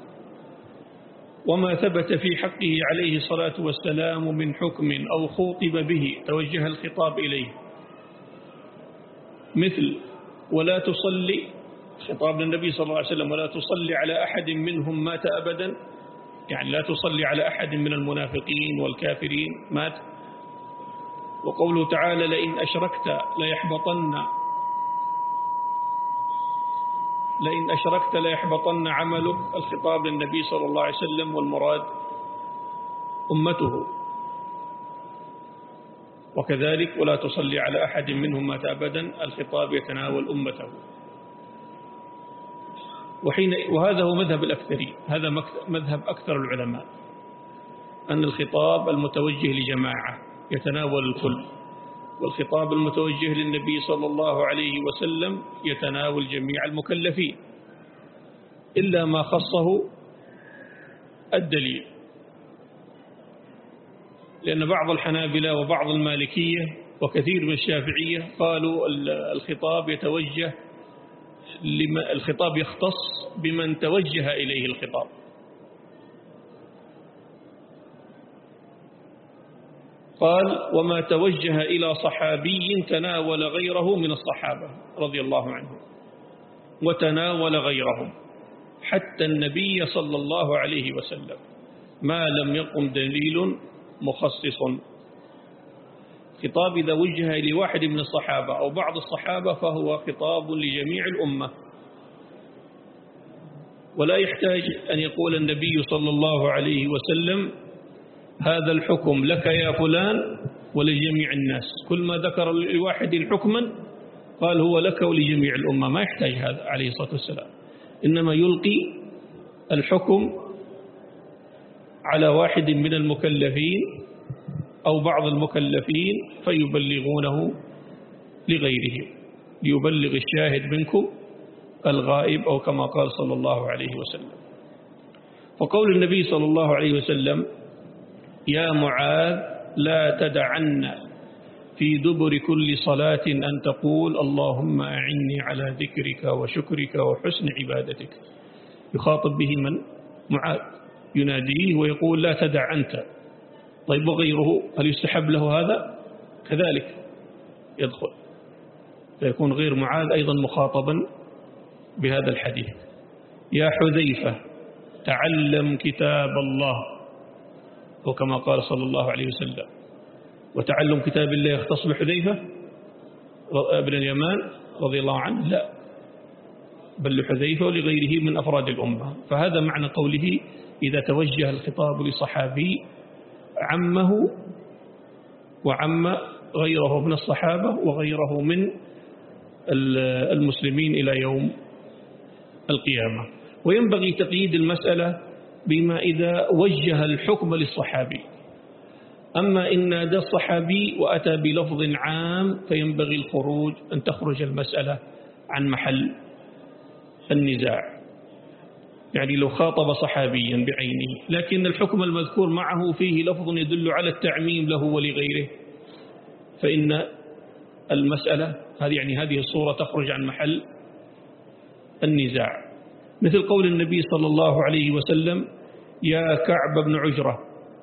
Speaker 3: وما ثبت في حقه عليه الصلاة والسلام من حكم أو خوطب به توجه الخطاب إليه، مثل ولا تصلي، خطاب للنبي صلى الله عليه وسلم، ولا تصلي على أحد منهم مات أبدا، يعني لا تصلي على أحد من المنافقين والكافرين مات. وقوله تعالى لئن أشركت ليحبطن لئن أشركت ليحبطن عملك، الخطاب للنبي صلى الله عليه وسلم والمراد أمته. وكذلك ولا تصلي على أحد منهم مات أبدا، الخطاب يتناول أمته. وحين وهذا هو مذهب الأكثرين، هذا مذهب أكثر العلماء، أن الخطاب المتوجه لجماعة يتناول الكل، والخطاب المتوجه للنبي صلى الله عليه وسلم يتناول جميع المكلفين إلا ما خصه الدليل، لأن بعض الحنابلة وبعض المالكية وكثير من الشافعية قالوا الخطاب يتوجه لما الخطاب يختص بمن توجه إليه الخطاب. قال وما توجه إلى صحابي تناول غيره من الصحابة رضي الله عنهم، وتناول غيرهم حتى النبي صلى الله عليه وسلم ما لم يقم دليل مخصص. خطاب إذا وجه لواحد من الصحابة أو بعض الصحابة فهو خطاب لجميع الأمة، ولا يحتاج أن يقول النبي صلى الله عليه وسلم هذا الحكم لك يا فلان ولجميع الناس، كل ما ذكر لواحد حكما قال هو لك ولجميع الأمة، ما يحتاج هذا عليه الصلاة والسلام، إنما يلقي الحكم على واحد من المكلفين أو بعض المكلفين فيبلغونه لغيرهم، ليبلغ الشاهد منكم الغائب، أو كما قال صلى الله عليه وسلم. فقول النبي صلى الله عليه وسلم يا معاذ لا تدعن في دبر كل صلاة أن تقول اللهم أعني على ذكرك وشكرك وحسن عبادتك، يخاطب به من؟ معاذ، يناديه ويقول لا تدع أنت. طيب وغيره هل يستحب له هذا؟ كذلك يدخل، فيكون غير معاذ أيضا مخاطبا بهذا الحديث. يا حذيفة تعلم كتاب الله، وكما قال صلى الله عليه وسلم. وتعلم كتاب الله يختص بحذيفة ابن اليمان رضي الله عنه؟ لا، بل لحذيفة ولغيره من أفراد الأمة. فهذا معنى قوله إذا توجه الخطاب لصحابي عمه وعم غيره من الصحابة وغيره من المسلمين إلى يوم القيامة. وينبغي تقييد المسألة بما إذا وجه الحكم للصحابي. أما إن نادى الصحابي وأتى بلفظ عام فينبغي الخروج أن تخرج المسألة عن محل النزاع، يعني لو خاطب صحابيا بعينه لكن الحكم المذكور معه فيه لفظ يدل على التعميم له ولغيره، فإن المسألة هذه يعني هذه الصورة تخرج عن محل النزاع. مثل قول النبي صلى الله عليه وسلم يا كعب بن عجرة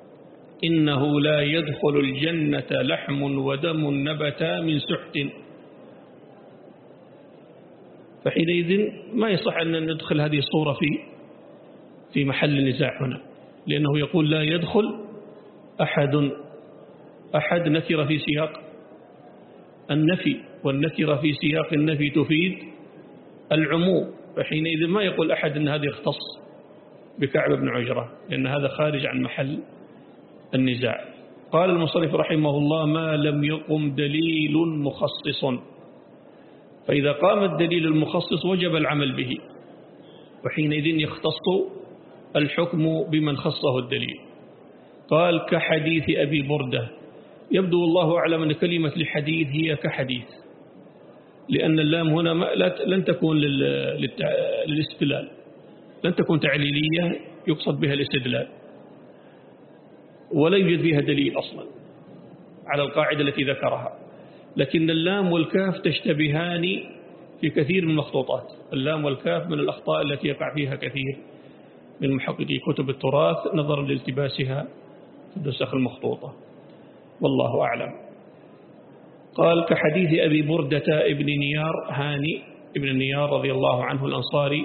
Speaker 3: إنه لا يدخل الجنة لحم ودم نبتا من سحت. فحينئذ ما يصح أن ندخل هذه الصورة في في محل النزاع هنا، لأنه يقول لا يدخل أحد. أحد نكر في سياق النفي، والنكرة في سياق النفي تفيد العموم، فحينئذ ما يقول أحد أن هذا يختص بكعب بن عجرة، لأن هذا خارج عن محل النزاع. قال المصنف رحمه الله: ما لم يقم دليل مخصص، فإذا قام الدليل المخصص وجب العمل به، وحينئذ يختص الحكم بمن خصه الدليل. قال: كحديث أبي بردة. يبدو الله أعلم أن كلمة لحديث هي كحديث، لأن اللام هنا لن تكون للاستدلال، لن تكون تعليلية يقصد بها الاستدلال، ولا يوجد فيها دليل أصلا على القاعدة التي ذكرها. لكن اللام والكاف تشتبهان في كثير من المخطوطات. اللام والكاف من الأخطاء التي يقع فيها كثير من محققي كتب التراث نظرا لالتباسها في النسخ المخطوطة، والله أعلم. قال: كحديث أبي بردة ابن نيار هاني ابن نيار رضي الله عنه الأنصاري،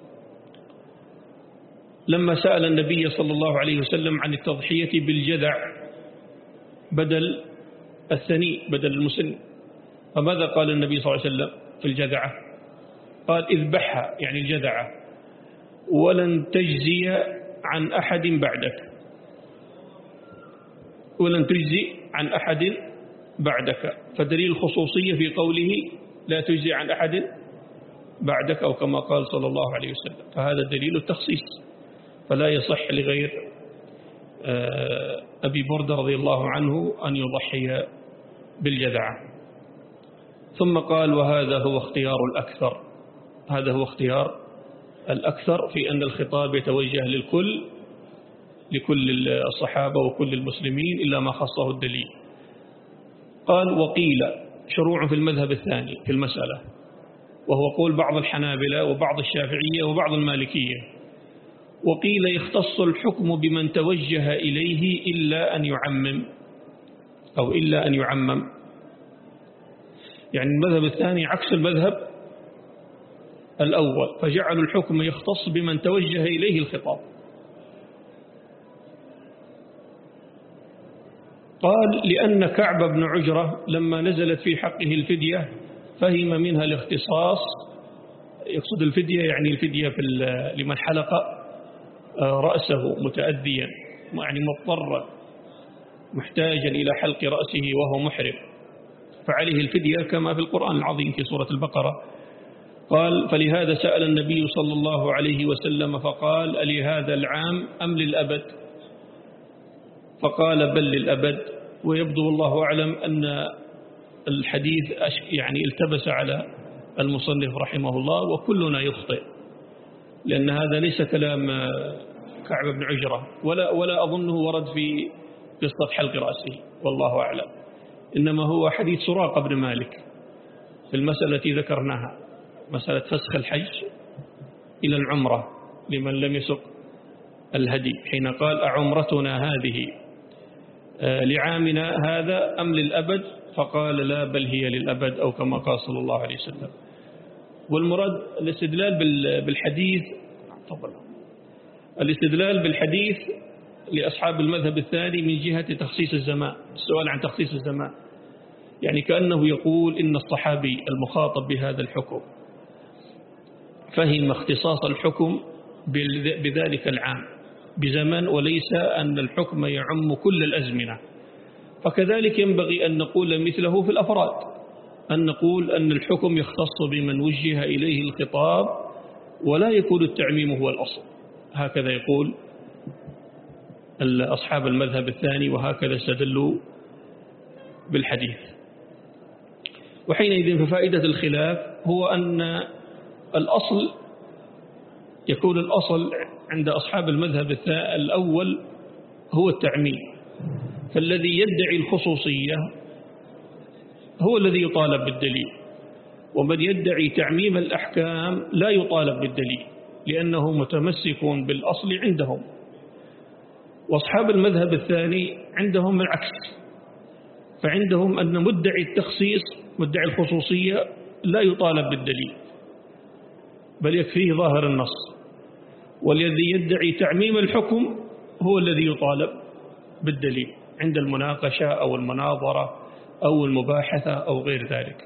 Speaker 3: لما سأل النبي صلى الله عليه وسلم عن التضحية بالجذع بدل الثني بدل المسن، فماذا قال النبي صلى الله عليه وسلم في الجذعة؟ قال: اذبحها، يعني الجذعة، ولن تجزي عن أحد بعدك، ولن تجزي عن أحد بعدك. فدليل الخصوصية في قوله لا تجزي عن أحد بعدك، أو كما قال صلى الله عليه وسلم، فهذا دليل التخصيص، فلا يصح لغير أبي بردة رضي الله عنه أن يضحي بالجذعة. ثم قال: وهذا هو اختيار الأكثر، هذا هو اختيار الأكثر في أن الخطاب يتوجه للكل، لكل الصحابة وكل المسلمين إلا ما خصه الدليل. قال: وقيل شروع في المذهب الثاني في المسألة، وهو قول بعض الحنابلة وبعض الشافعية وبعض المالكية. وقيل يختص الحكم بمن توجه إليه إلا أن يعمم، أو إلا أن يعمم، يعني المذهب الثاني عكس المذهب الأول، فجعلوا الحكم يختص بمن توجه إليه الخطاب. قال: لأن كعب بن عجرة لما نزلت في حقه الفدية فهم منها الاختصاص، يقصد الفدية يعني الفدية في لمن حلق رأسه متأذيا، يعني مضطرا محتاجا إلى حلق رأسه وهو محرم، فعليه الفدية كما في القرآن العظيم في سورة البقرة. قال: فلهذا سأل النبي صلى الله عليه وسلم فقال: ألهذا العام أم للأبد؟ فقال: بل للأبد. ويبدو الله أعلم أن الحديث يعني التبس على المصنف رحمه الله، وكلنا يخطئ، لأن هذا ليس كلام كعب بن عجرة، ولا, ولا أظنه ورد في قصة حلق رأسه، والله أعلم، إنما هو حديث سراقة بن مالك في المسألة التي ذكرناها، مسألة فسخ الحج إلى العمرة لمن لم يسق الهدي، حين قال: أعمرتنا هذه لعامنا هذا أم للأبد؟ فقال: لا، بل هي للأبد، أو كما قال صلى الله عليه وسلم. والمراد الاستدلال بالحديث، الاستدلال بالحديث لأصحاب المذهب الثاني من جهة تخصيص الزمان، السؤال عن تخصيص الزمان، يعني كأنه يقول إن الصحابي المخاطب بهذا الحكم فهم اختصاص الحكم بذلك العام بزمن، وليس أن الحكم يعم كل الأزمنة. فكذلك ينبغي أن نقول مثله في الأفراد، أن نقول أن الحكم يختص بمن وجه إليه الخطاب، ولا يكون التعميم هو الأصل. هكذا يقول أصحاب المذهب الثاني، وهكذا استدلوا بالحديث. وحينئذ ففائدة الخلاف هو أن الأصل يكون الأصل عند أصحاب المذهب الأول هو التعميم، فالذي يدعي الخصوصية هو الذي يطالب بالدليل، ومن يدعي تعميم الأحكام لا يطالب بالدليل لأنه متمسك بالأصل عندهم. وأصحاب المذهب الثاني عندهم العكس، فعندهم أن مدعي التخصيص مدعي الخصوصية لا يطالب بالدليل بل يكفيه ظاهر النص، والذي يدعي تعميم الحكم هو الذي يطالب بالدليل عند المناقشة أو المناظرة أو المباحثة أو غير ذلك.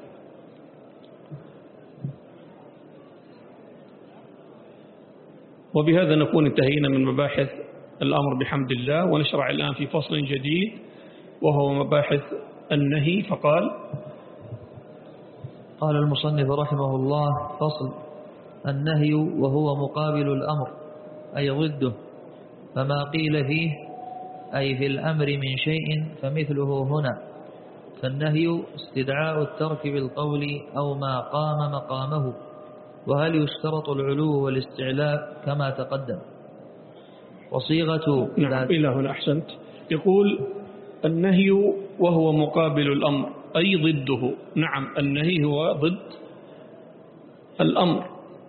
Speaker 3: وبهذا نكون انتهينا من مباحث الأمر بحمد الله، ونشرع الآن في فصل جديد وهو مباحث النهي. فقال
Speaker 2: قال المصنف رحمه الله: فصل: النهي وهو مقابل الأمر أي ضده، فما قيل فيه أي في الأمر من شيء فمثله هنا. فالنهي استدعاء الترك بالقول أو ما قام مقامه. وهل يشترط العلو والاستعلاء كما تقدم؟ وصيغة
Speaker 3: نعم إلى هنا أحسنت. يقول النهي وهو مقابل الأمر أي ضده. نعم النهي هو ضد الأمر.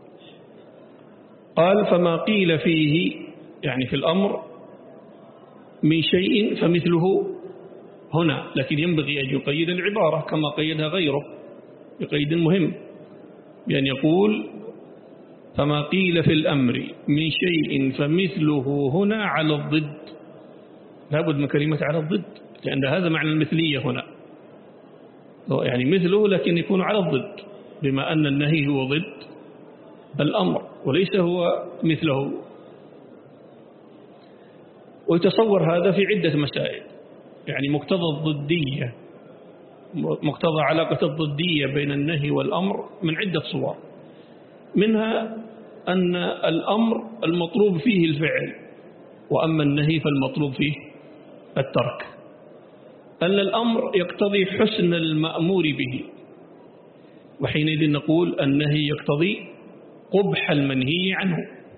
Speaker 3: قال فما قيل فيه يعني في الأمر من شيء فمثله هنا، لكن ينبغي أن يقيد العبارة كما قيدها غيره بقيد مهم، بأن يقول فما قيل في الأمر من شيء فمثله هنا على الضد. لابد من كلمة على الضد، لأن هذا معنى المثلية هنا، يعني مثله لكن يكون على الضد، بما أن النهي هو ضد الأمر وليس هو مثله. ويتصور هذا في عدة مسائل، يعني مقتضى الضدية، مقتضى علاقة الضدية بين النهي والأمر من عدة صور. منها أن الأمر المطلوب فيه الفعل، وأما النهي فالمطلوب فيه الترك. أن الأمر يقتضي حسن المأمور به، وحينئذ نقول النهي يقتضي قبح المنهي عنه.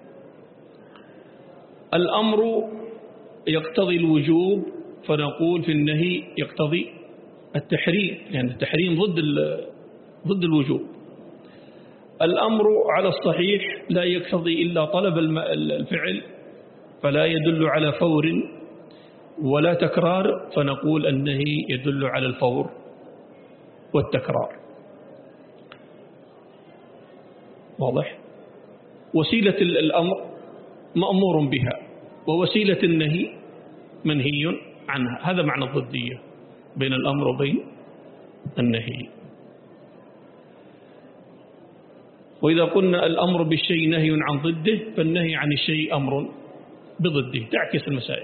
Speaker 3: الأمر يقتضي الوجوب، فنقول في النهي يقتضي التحريم، لأن يعني التحريم ضد ضد الوجوب. الأمر على الصحيح لا يقتضي إلا طلب الفعل، فلا يدل على فور ولا تكرار، فنقول النهي يدل على الفور والتكرار. واضح؟ وسيلة الأمر مأمور بها، ووسيلة النهي منهي عنها. هذا معنى الضدية بين الأمر وبين النهي. وإذا قلنا الأمر بالشيء نهي عن ضده، فالنهي عن الشيء أمر بضده، تعكس المسائل.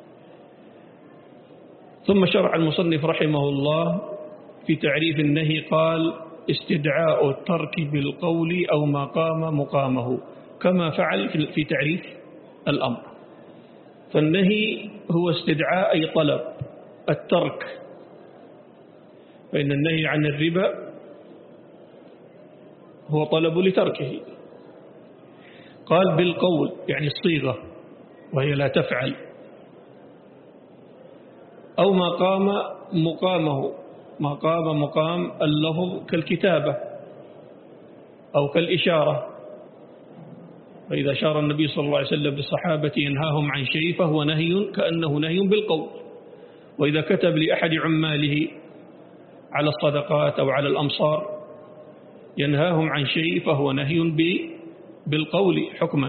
Speaker 3: ثم شرع المصنف رحمه الله في تعريف النهي، قال استدعاء الترك بالقول أو ما قام مقامه، كما فعل في تعريف الأمر. فالنهي هو استدعاء أي طلب الترك، فإن النهي عن الربا هو طلب لتركه. قال بالقول يعني الصيغة وهي لا تفعل، أو ما قام مقامه، ما قام مقام اللفظ كالكتابة أو كالإشارة. فإذا أشار النبي صلى الله عليه وسلم بالصحابة ينهاهم عن شيء فهو نهي كأنه نهي بالقول. وإذا كتب لأحد عماله على الصدقات أو على الأمصار ينهاهم عن شيء فهو نهي بالقول حكما.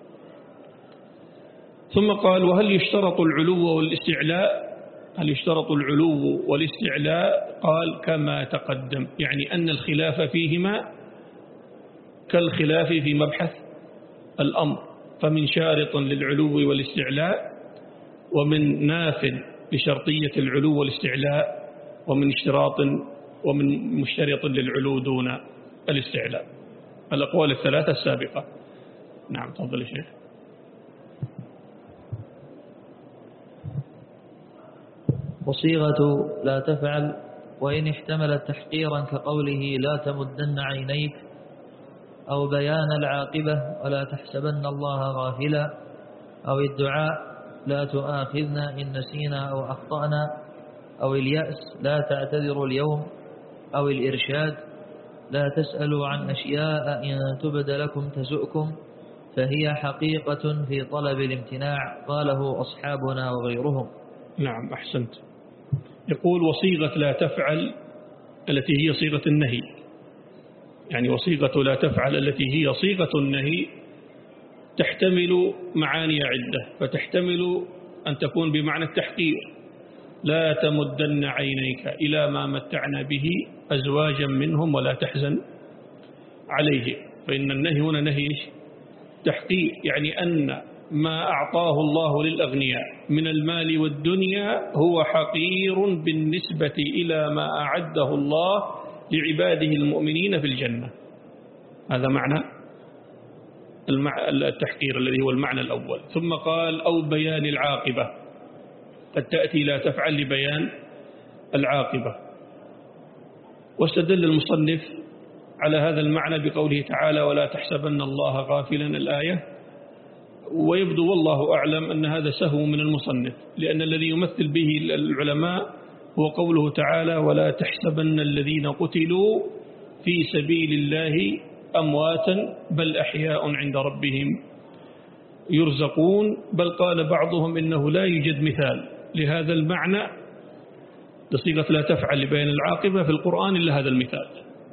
Speaker 3: ثم قال وهل يشترط العلو والاستعلاء؟ هل يشترط العلو والاستعلاء؟ قال كما تقدم، يعني أن الخلاف فيهما كالخلاف في مبحث الأمر، فمن شارط للعلو والاستعلاء، ومن ناف لشرطية العلو والاستعلاء، ومن اشتراط ومن مشترط للعلو دون الاستعلاء. الأقوال الثلاثة السابقة. نعم تفضل يا شيخ.
Speaker 2: وصيغة لا تفعل وإن احتملت تحقيرا كقوله لا تمدن عينيك، أو بيان العاقبة ولا تحسبن الله غافلا، أو الدعاء لا تؤاخذنا إن نسينا أو أخطأنا، أو اليأس لا تعتذروا اليوم، أو الإرشاد لا تسألوا عن أشياء إن تبد لكم تسؤكم، فهي حقيقة في طلب الامتناع، قاله أصحابنا وغيرهم.
Speaker 3: نعم أحسنت. يقول وصيغة لا تفعل التي هي صيغة النهي، يعني وصيغة لا تفعل التي هي صيغة النهي تحتمل معاني عدة، فتحتمل أن تكون بمعنى التحقير. لا تمدن عينيك إلى ما متعنا به أزواجا منهم ولا تحزن عليه. فإن النهي هنا نهي تحقير، يعني أن ما أعطاه الله للأغنياء من المال والدنيا هو حقير بالنسبة إلى ما أعده الله لعباده المؤمنين في الجنة. هذا معنى التحقير الذي هو المعنى الأول. ثم قال أو بيان العاقبة، قد تأتي لا تفعل لبيان العاقبة. واستدل المصنف على هذا المعنى بقوله تعالى ولا تحسبن الله غافلا الآية. ويبدو والله أعلم أن هذا سهو من المصنف، لأن الذي يمثل به العلماء هو قوله تعالى ولا تحسبن الذين قتلوا في سبيل الله أمواتا بل أحياء عند ربهم يرزقون. بل قال بعضهم إنه لا يوجد مثال لهذا المعنى بصيغة لا تفعل لبيان العاقبة في القرآن إلا هذا المثال.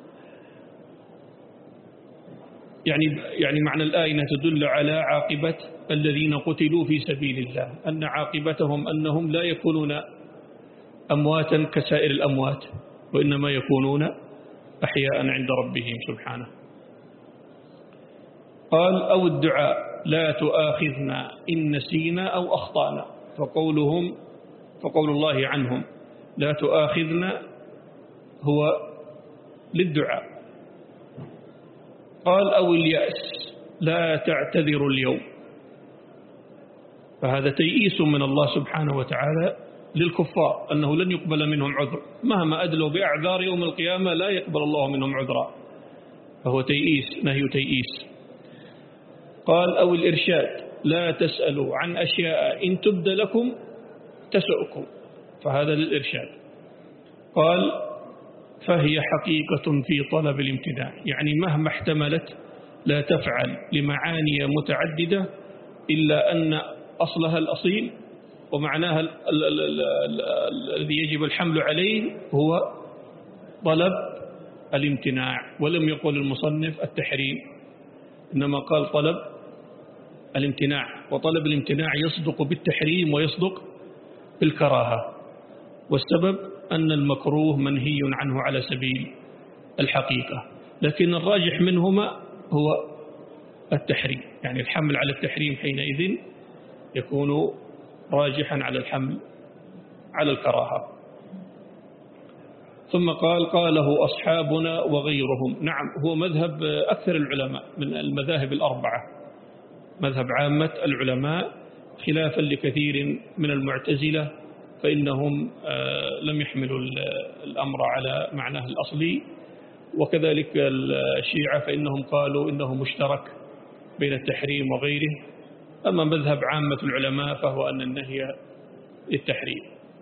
Speaker 3: يعني يعني معنى الآية تدل على عاقبة الذين قتلوا في سبيل الله، أن عاقبتهم أنهم لا يكونون أمواتا كسائر الأموات، وإنما يكونون أحياء عند ربهم سبحانه. قال أو الدعاء لا تؤاخذنا إن نسينا أو أخطأنا. فقولهم فقول الله عنهم لا تؤاخذنا هو للدعاء. قال أو اليأس لا تعتذروا اليوم. فهذا تيئيس من الله سبحانه وتعالى للكفار أنه لن يقبل منهم عذر، مهما أدلوا بأعذار يوم القيامة لا يقبل الله منهم عذرا، فهو تيئيس، نهي تيئيس. قال أو الإرشاد لا تسألوا عن أشياء إن تبد لكم تسؤكم. فهذا للإرشاد. قال فهي حقيقة في طلب الامتناع، يعني مهما احتملت لا تفعل لمعاني متعددة إلا أن أصلها الأصيل ومعناها الذي يجب الحمل عليه هو طلب الامتناع. ولم يقل المصنف التحريم، إنما قال طلب الامتناع. وطلب الامتناع يصدق بالتحريم ويصدق بالكراهة، والسبب أن المكروه منهي عنه على سبيل الحقيقة، لكن الراجح منهما هو التحريم، يعني الحمل على التحريم حينئذ يكون راجحا على الحمل على الكراهة. ثم قال قاله أصحابنا وغيرهم. نعم، هو مذهب أكثر العلماء من المذاهب الأربعة، مذهب عامة العلماء، خلافا لكثير من المعتزلة فإنهم لم يحملوا الأمر على معناه الأصلي، وكذلك الشيعة فإنهم قالوا إنه مشترك بين التحريم وغيره. أما مذهب عامة العلماء فهو أن النهي للتحريم.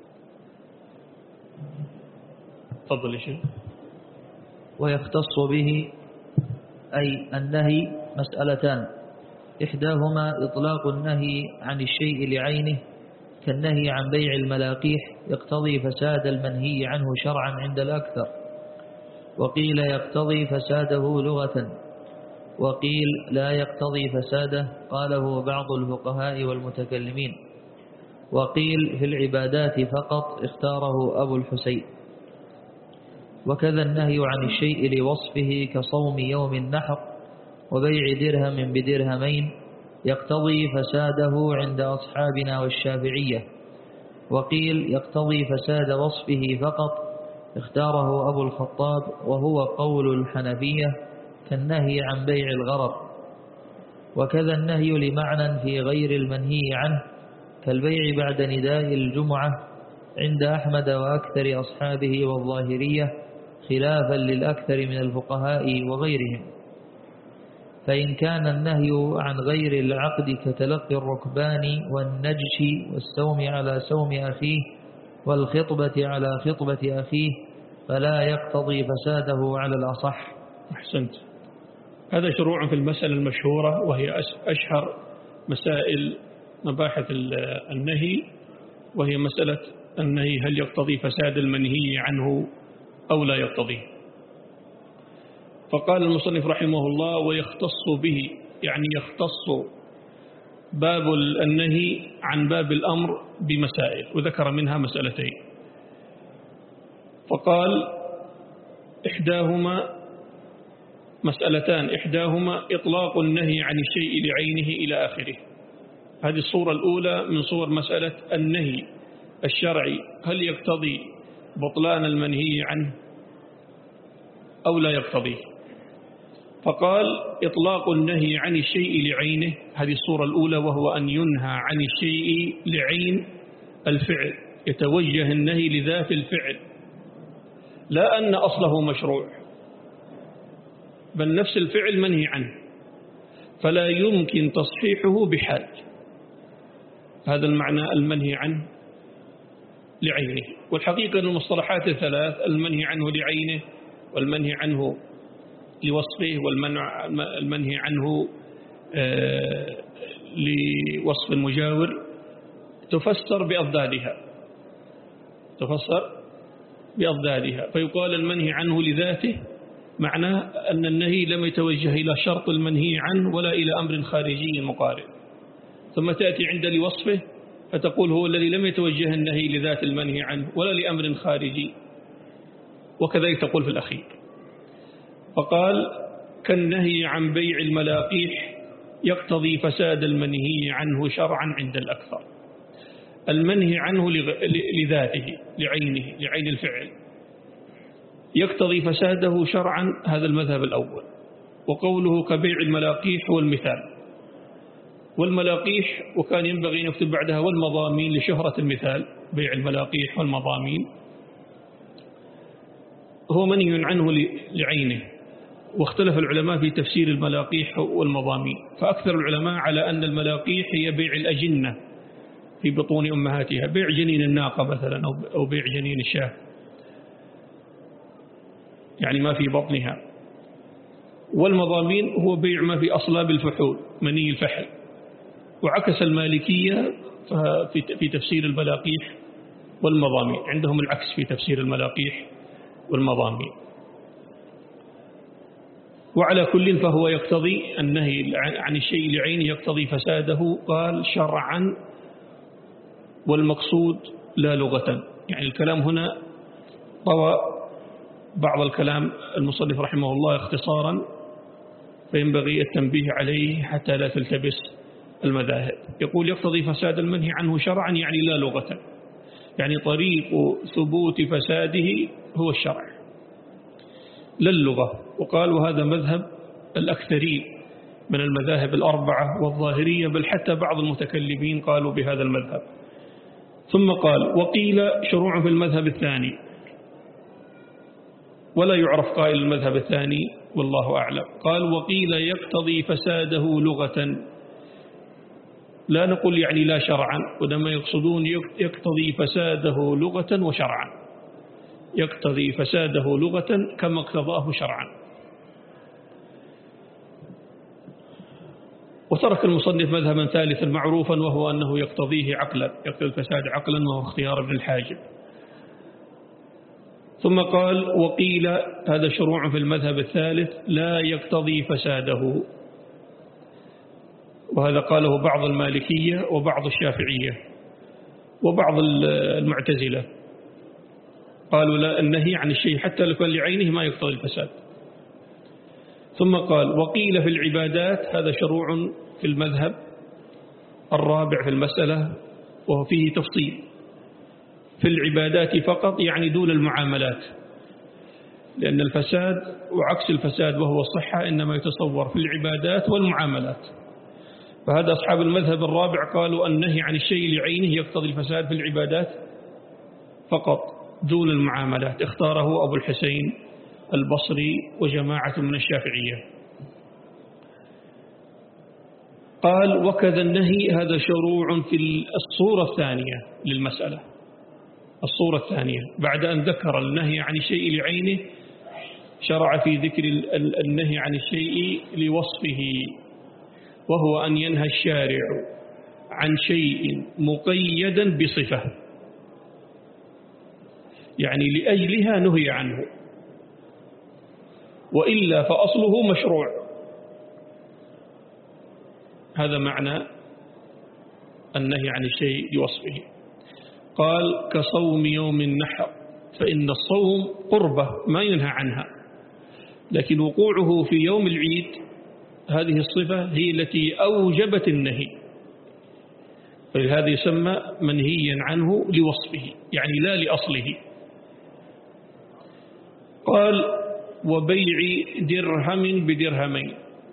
Speaker 3: تفضل يا شيخ.
Speaker 2: ويختص به أي النهي مسألتان، إحداهما إطلاق النهي عن الشيء لعينه كالنهي عن بيع الملاقيح يقتضي فساد المنهي عنه شرعا عند الأكثر، وقيل يقتضي فساده لغة، وقيل لا يقتضي فساده، قاله بعض الفقهاء والمتكلمين، وقيل في العبادات فقط اختاره أبو الحسين. وكذا النهي عن الشيء لوصفه كصوم يوم النحر وبيع درهم بدرهمين يقتضي فساده عند أصحابنا والشافعية، وقيل يقتضي فساد وصفه فقط اختاره أبو الخطاب وهو قول الحنفية كالنهي عن بيع الغرر. وكذا النهي لمعنى في غير المنهي عنه كالبيع بعد نداء الجمعة عند أحمد وأكثر أصحابه والظاهرية خلافا للأكثر من الفقهاء وغيرهم. فإن كان النهي عن غير العقد كتلقي الركبان والنجش والسوم على سوم أخيه والخطبة على خطبة أخيه فلا يقتضي فساده على الأصح.
Speaker 3: أحسنت. هذا شروع في المسألة المشهورة وهي أشهر مسائل مباحث النهي، وهي مسألة النهي هل يقتضي فساد المنهي عنه أو لا يقتضي. فقال المصنف رحمه الله ويختص به، يعني يختص باب النهي عن باب الأمر بمسائل، وذكر منها مسألتين، فقال إحداهما مسألتان، إحداهما إطلاق النهي عن الشيء لعينه إلى آخره. هذه الصورة الأولى من صور مسألة النهي الشرعي، هل يقتضي بطلان المنهي عنه أو لا يقتضيه؟ فقال إطلاق النهي عن الشيء لعينه، هذه الصورة الأولى، وهو أن ينهى عن الشيء لعين الفعل، يتوجه النهي لذات الفعل، لا أن أصله مشروع، بل نفس الفعل منهي عنه، فلا يمكن تصحيحه بحال. هذا المعنى المنهي عنه لعينه. والحقيقة أن المصطلحات الثلاث، المنهي عنه لعينه والمنهي عنه لوصفه والمنهي عنه لوصف المجاور، تفسر بأضدادها تفسر بأضدادها فيقال المنهي عنه لذاته معناه أن النهي لم يتوجه إلى شرط المنهي عنه ولا إلى أمر خارجي مقارن، ثم تأتي عند لوصفه فتقول هو الذي لم يتوجه النهي لذات المنهي عنه ولا لأمر خارجي، وكذلك تقول في الأخير. فقال كالنهي عن بيع الملاقيح يقتضي فساد المنهي عنه شرعا عند الأكثر. المنهي عنه لذاته لعينه لعين الفعل يقتضي فساده شرعا، هذا المذهب الأول. وقوله كبيع الملاقيح هو المثال، والملاقيح وكان ينبغي أن يكتب بعدها والمضامين لشهرة المثال، بيع الملاقيح والمضامين هو منهي عنه لعينه. واختلف العلماء في تفسير الملاقيح والمضامين، فأكثر العلماء على أن الملاقيح هي بيع الأجنة في بطون أمهاتها، بيع جنين الناقة مثلا أو بيع جنين الشاة، يعني ما في بطنها. والمضامين هو بيع ما في أصلاب الفحول، مني الفحل. وعكس المالكية في تفسير الملاقيح والمضامين، عندهم العكس في تفسير الملاقيح والمضامين. وعلى كل فهو يقتضي النهي عن الشيء لعينه يقتضي فساده، قال شرعا، والمقصود لا لغة. يعني الكلام هنا طوى بعض الكلام المصنف رحمه الله اختصارا، فينبغي التنبيه عليه حتى لا تلتبس المذاهب. يقول يقتضي فساد المنهي عنه شرعا، يعني لا لغة، يعني طريق ثبوت فساده هو الشرع لا اللغة. وقال وهذا مذهب الأكثرين من المذاهب الأربعة والظاهرية، بل حتى بعض المتكلمين قالوا بهذا المذهب. ثم قال وقيل شروع في المذهب الثاني، ولا يعرف قائل المذهب الثاني والله أعلم. قال وقيل يقتضي فساده لغة، لا نقول يعني لا شرعا، ولما يقصدون يقتضي فساده لغة وشرعا، يقتضي فساده لغة كما اقتضاه شرعا. وترك المصنف مذهبا ثالثا معروفا، وهو أنه يقتضيه عقلا، يقتضي الفساد عقلا، وهو اختيار ابن الحاجب. ثم قال وقيل هذا شروع في المذهب الثالث لا يقتضي فساده، وهذا قاله بعض المالكية وبعض الشافعية وبعض المعتزلة، قالوا لا، النهي عن الشيء حتى لو كان لعينه ما يقتضي الفساد. ثم قال وقيل في العبادات، هذا شروع في المذهب الرابع في المسألة، وهو فيه تفصيل. في العبادات فقط يعني دون المعاملات، لأن الفساد وعكس الفساد وهو الصحة إنما يتصور في العبادات والمعاملات. فهذا أصحاب المذهب الرابع قالوا النهي عن الشيء لعينه يقتضي الفساد في العبادات فقط دون المعاملات، اختاره أبو الحسين البصري وجماعة من الشافعية. قال وكذا النهي، هذا شروع في الصورة الثانية للمسألة، الصورة الثانية بعد أن ذكر النهي عن الشيء لعينه شرع في ذكر النهي عن الشيء لوصفه، وهو أن ينهى الشارع عن شيء مقيدا بصفة، يعني لأجلها نهي عنه، وإلا فأصله مشروع. هذا معنى النهي عن الشيء لوصفه. قال كصوم يوم النحر، فإن الصوم قربة ما ينهى عنها، لكن وقوعه في يوم العيد هذه الصفة هي التي أوجبت النهي، فلهذا يسمى منهيا عنه لوصفه، يعني لا لأصله. قال وبيع درهم بدرهمين،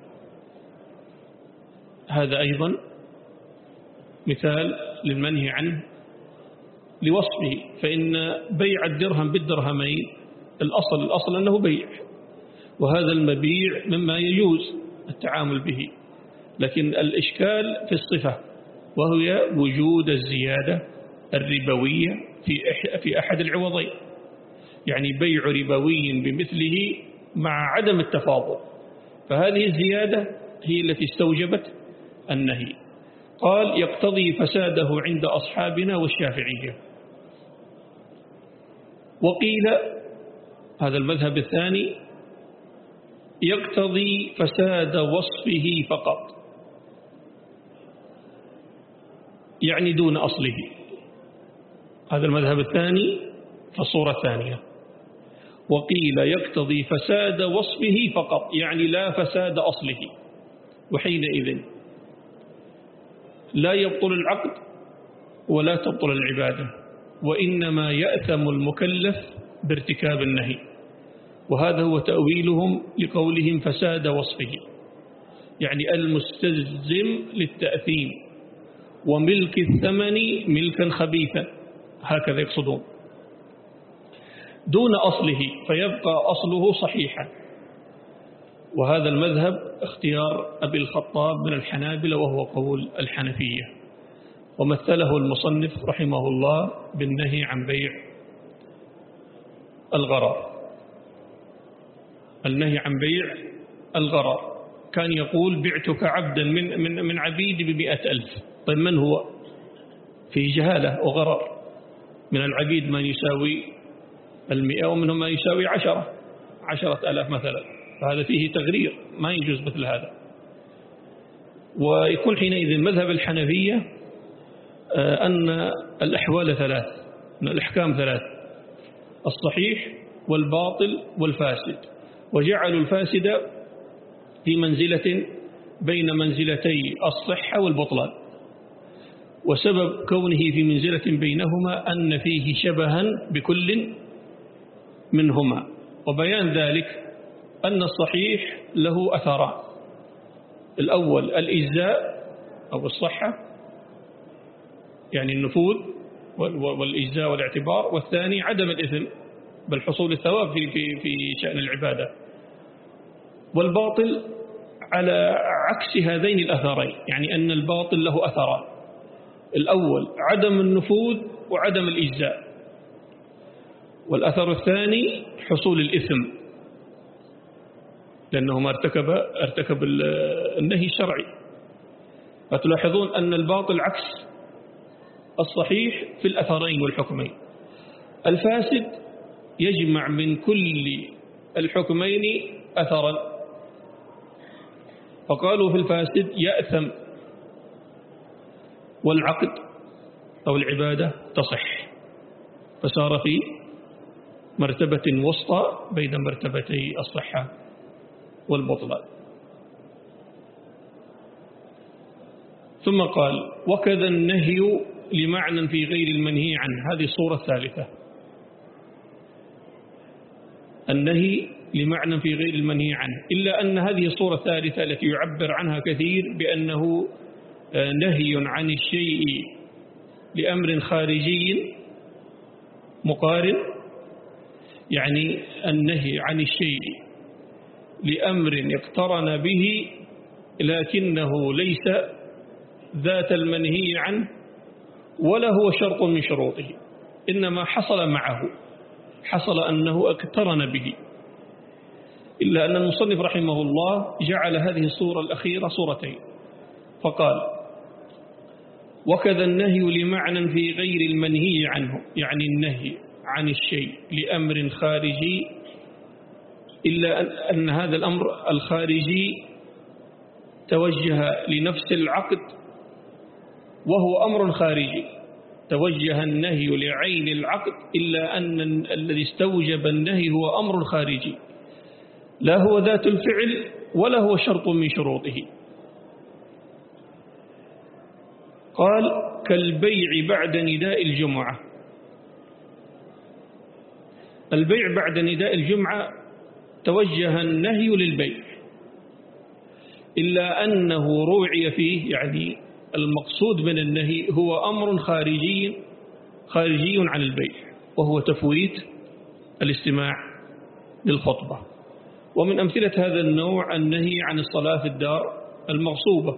Speaker 3: هذا أيضا مثال للمنهي عنه لوصفه، فإن بيع الدرهم بالدرهمين الأصل الأصل أنه بيع، وهذا المبيع مما يجوز التعامل به، لكن الإشكال في الصفة، وهي وجود الزيادة الربوية في في أحد العوضين، يعني بيع ربوي بمثله مع عدم التفاضل، فهذه الزيادة هي التي استوجبت النهي. قال يقتضي فساده عند أصحابنا والشافعية. وقيل هذا المذهب الثاني يقتضي فساد وصفه فقط، يعني دون أصله. هذا المذهب الثاني في الصورة الثانية. وقيل يقتضي فساد وصفه فقط، يعني لا فساد أصله، وحينئذ لا يبطل العقد ولا تبطل العبادة، وإنما يأثم المكلف بارتكاب النهي، وهذا هو تأويلهم لقولهم فساد وصفه، يعني المستلزم للتأثيم، وملك الثمن ملكا خبيثا، هكذا يقصدون، دون أصله، فيبقى أصله صحيحا. وهذا المذهب اختيار أبي الخطاب من الحنابلة، وهو قول الحنفية، ومثله المصنف رحمه الله بالنهي عن بيع الغرر. النهي عن بيع الغرر كان يقول بعتك عبدا من من من عبيدي بمئة ألف. طيب من هو؟ في جهالة وغرر، من العبيد من يساوي المئة، ومنهم ما يساوي عشرة عشرة ألاف مثلا، فهذا فيه تغرير، ما يجوز مثل هذا. ويكون حينئذ مذهب الحنفية أن الأحوال ثلاث، أن الأحكام ثلاث: الصحيح والباطل والفاسد، وجعلوا الفاسد في منزلة بين منزلتي الصحة والبطلان، وسبب كونه في منزلة بينهما أن فيه شبها بكل منهما. وبيان ذلك أن الصحيح له أثران: الأول الإجزاء أو الصحة، يعني النفوذ والإجزاء والاعتبار، والثاني عدم الإثم بل حصول الثواب في في في شأن العبادة. والباطل على عكس هذين الأثرين، يعني أن الباطل له أثران: الأول عدم النفوذ وعدم الإجزاء، والأثر الثاني حصول الإثم، لأنه ما ارتكب ارتكب النهي الشرعي. فتلاحظون أن الباطل عكس الصحيح في الأثرين والحكمين. الفاسد يجمع من كل الحكمين أثرا، فقالوا في الفاسد يأثم والعقد أو العبادة تصح، فصار في مرتبة وسطى بين مرتبتي الصحة والبطلان. ثم قال وكذا النهي لمعنى في غير المنهي عنه، هذه الصورة الثالثة، النهي لمعنى في غير المنهي عنه، إلا أن هذه الصورة الثالثة التي يعبر عنها كثير بأنه نهي عن الشيء لأمر خارجي مقارن، يعني النهي عن الشيء لأمر اقترن به لكنه ليس ذات المنهي عنه ولا هو شرط من شروطه، إنما حصل معه، حصل أنه اقترن به. إلا أن المصنف رحمه الله جعل هذه الصورة الأخيرة صورتين، فقال وكذا النهي لمعنى في غير المنهي عنه، يعني النهي عن الشيء لأمر خارجي، إلا أن هذا الأمر الخارجي توجه لنفس العقد وهو أمر خارجي توجه النهي لعين العقد، إلا أن الذي استوجب النهي هو أمر خارجي لا هو ذات الفعل ولا هو شرط من شروطه. قال كالبيع بعد نداء الجمعة. البيع بعد نداء الجمعة توجه النهي للبيع، إلا أنه روعي فيه، يعني المقصود من النهي هو أمر خارجي خارجي عن البيع، وهو تفويت الاستماع للخطبة. ومن أمثلة هذا النوع النهي عن الصلاة في الدار المغصوبة،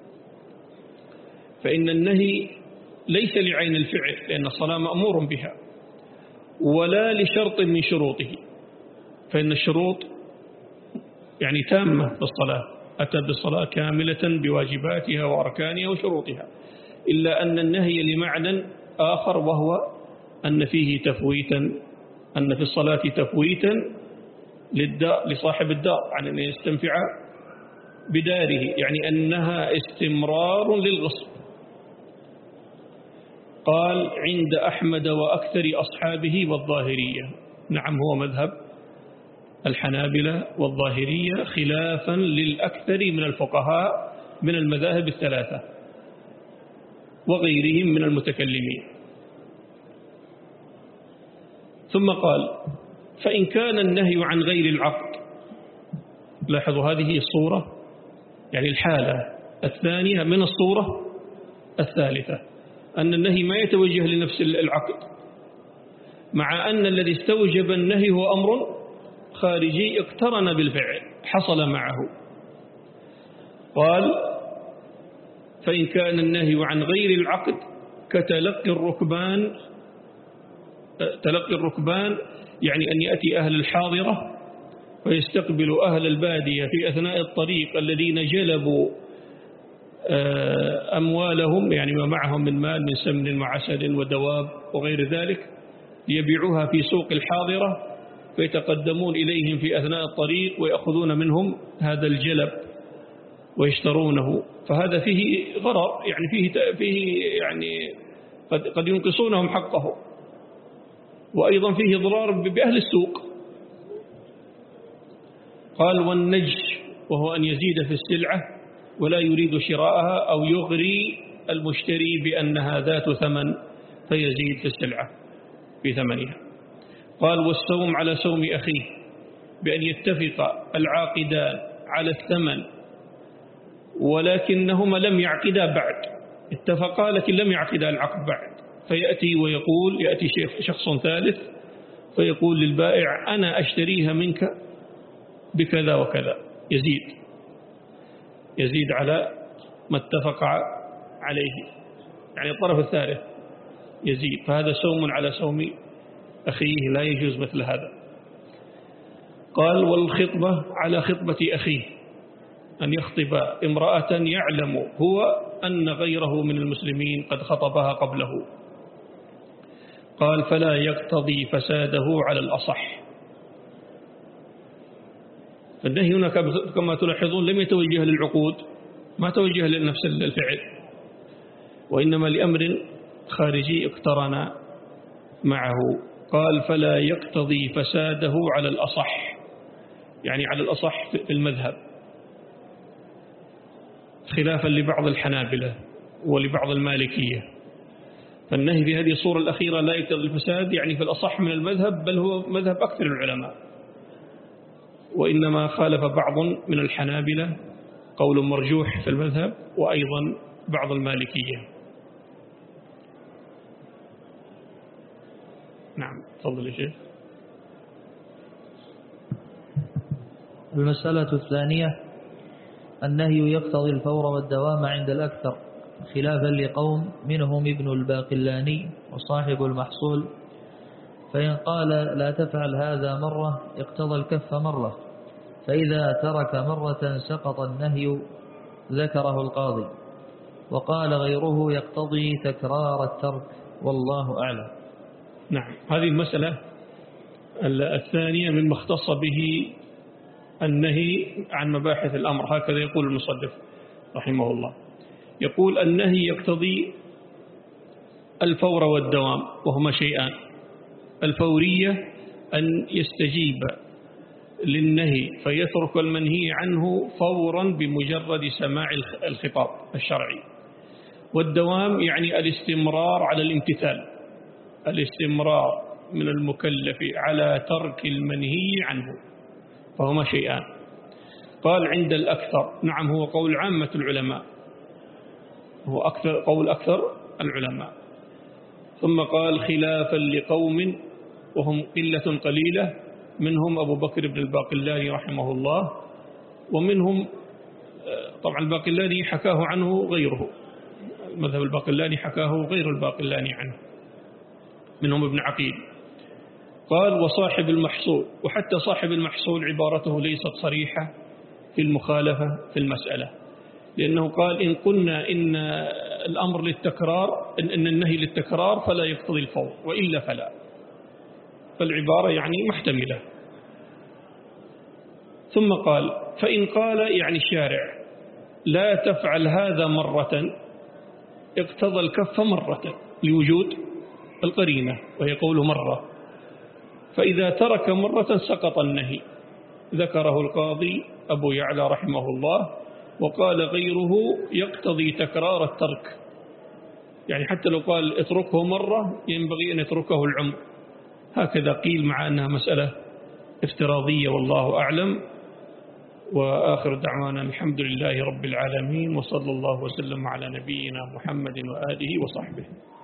Speaker 3: فإن النهي ليس لعين الفعل لأن الصلاة مأمور بها، ولا لشرط من شروطه، فإن الشروط يعني تامة في الصلاة، أتى بالصلاة كاملة بواجباتها وأركانها وشروطها، إلا أن النهي لمعنى آخر، وهو أن فيه تفويتا، أن في الصلاة تفويتا لصاحب الدار عن أن يستنفع بداره، يعني أنها استمرار للغصب. قال عند أحمد وأكثر أصحابه والظاهرية. نعم، هو مذهب الحنابلة والظاهرية خلافا للأكثر من الفقهاء من المذاهب الثلاثة وغيرهم من المتكلمين. ثم قال فإن كان النهي عن غير العقد، لاحظوا هذه الصورة، يعني الحالة الثانية من الصورة الثالثة، أن النهي ما يتوجه لنفس العقد، مع أن الذي استوجب النهي هو أمر خارجي اقترن بالفعل حصل معه. قال فإن كان النهي عن غير العقد كتلقي الركبان، تلقي الركبان يعني أن يأتي أهل الحاضرة ويستقبل أهل البادية في أثناء الطريق الذين جلبوا أموالهم، يعني ما معهم من مال من سمن وعسل ودواب وغير ذلك، ليبيعوها في سوق الحاضرة، فيتقدمون إليهم في أثناء الطريق ويأخذون منهم هذا الجلب ويشترونه، فهذا فيه غرر، يعني فيه فيه يعني قد قد ينقصونهم حقه، وأيضا فيه ضرار بأهل السوق. قال والنجش، وهو أن يزيد في السلعة ولا يريد شراءها، أو يغري المشتري بأنها ذات ثمن فيزيد في السلعة في ثمنها. قال والسوم على سوم أخيه، بأن يتفق العاقدان على الثمن ولكنهما لم يعقدا بعد، اتفقا لكن لم يعقدا العقد بعد، فيأتي ويقول، يأتي شخص ثالث فيقول للبائع أنا أشتريها منك بكذا وكذا، يزيد يزيد على ما اتفق عليه، يعني الطرف الثالث يزيد، فهذا سوم على سوم أخيه، لا يجوز مثل هذا. قال والخطبة على خطبة أخيه، أن يخطب امرأة يعلم هو أن غيره من المسلمين قد خطبها قبله. قال فلا يقتضي فساده على الأصح. النهي هنا كما تلاحظون لم يتوجه للعقود، ما توجه لنفس الفعل، وإنما لأمر خارجي اقترن معه. قال فلا يقتضي فساده على الأصح، يعني على الأصح في المذهب، خلافا لبعض الحنابلة ولبعض المالكية. فالنهي في هذه الصورة الأخيرة لا يقتضي الفساد، يعني في الأصح من المذهب، بل هو مذهب أكثر العلماء، وإنما خالف بعض من الحنابلة قول مرجوح في المذهب، وأيضا بعض المالكية. نعم، تفضل يا شيخ.
Speaker 2: المسألة الثانية النهي يقتضي الفور والدوام عند الأكثر، خلافا لقوم منهم ابن الباقلاني وصاحب المحصول، فإن قال لا تفعل هذا مرة اقتضى الكف مرة، فإذا ترك مرة سقط النهي، ذكره القاضي. وقال غيره يقتضي تكرار الترك، والله أعلم.
Speaker 3: نعم، هذه المسألة الثانية مما اختص به النهي عن مباحث الأمر، هكذا يقول المصنف رحمه الله. يقول النهي يقتضي الفور والدوام، وهما شيئان: الفورية أن يستجيب للنهي فيترك المنهي عنه فورا بمجرد سماع الخطاب الشرعي، والدوام يعني الاستمرار على الامتثال، الاستمرار من المكلف على ترك المنهي عنه، فهما شيئان. قال عند الأكثر، نعم هو قول عامة العلماء، هو أكثر قول أكثر العلماء. ثم قال خلافا لقوم وهم قلة قليلة، منهم أبو بكر بن الباقلاني رحمه الله، ومنهم طبعا الباقلاني حكاه عنه غيره، المذهب الباقلاني حكاه غير الباقلاني عنه، منهم ابن عقيل. قال وصاحب المحصول، وحتى صاحب المحصول عبارته ليست صريحة في المخالفة في المسألة، لأنه قال إن قلنا إن الأمر للتكرار، إن النهي للتكرار فلا يقتضي الفور، وإلا فلا، فالعبارة يعني محتملة. ثم قال فإن قال يعني الشارع لا تفعل هذا مرة، اقتضى الكف مرة لوجود القرينة وهي قوله مرة، فإذا ترك مرة سقط النهي. ذكره القاضي أبو يعلى رحمه الله، وقال غيره يقتضي تكرار الترك، يعني حتى لو قال اتركه مرة ينبغي أن يتركه العمر، هكذا قيل، مع أنها مسألة افتراضية والله أعلم. وآخر دعوانا الحمد لله رب العالمين، وصلى الله وسلم على نبينا محمد وآله وصحبه.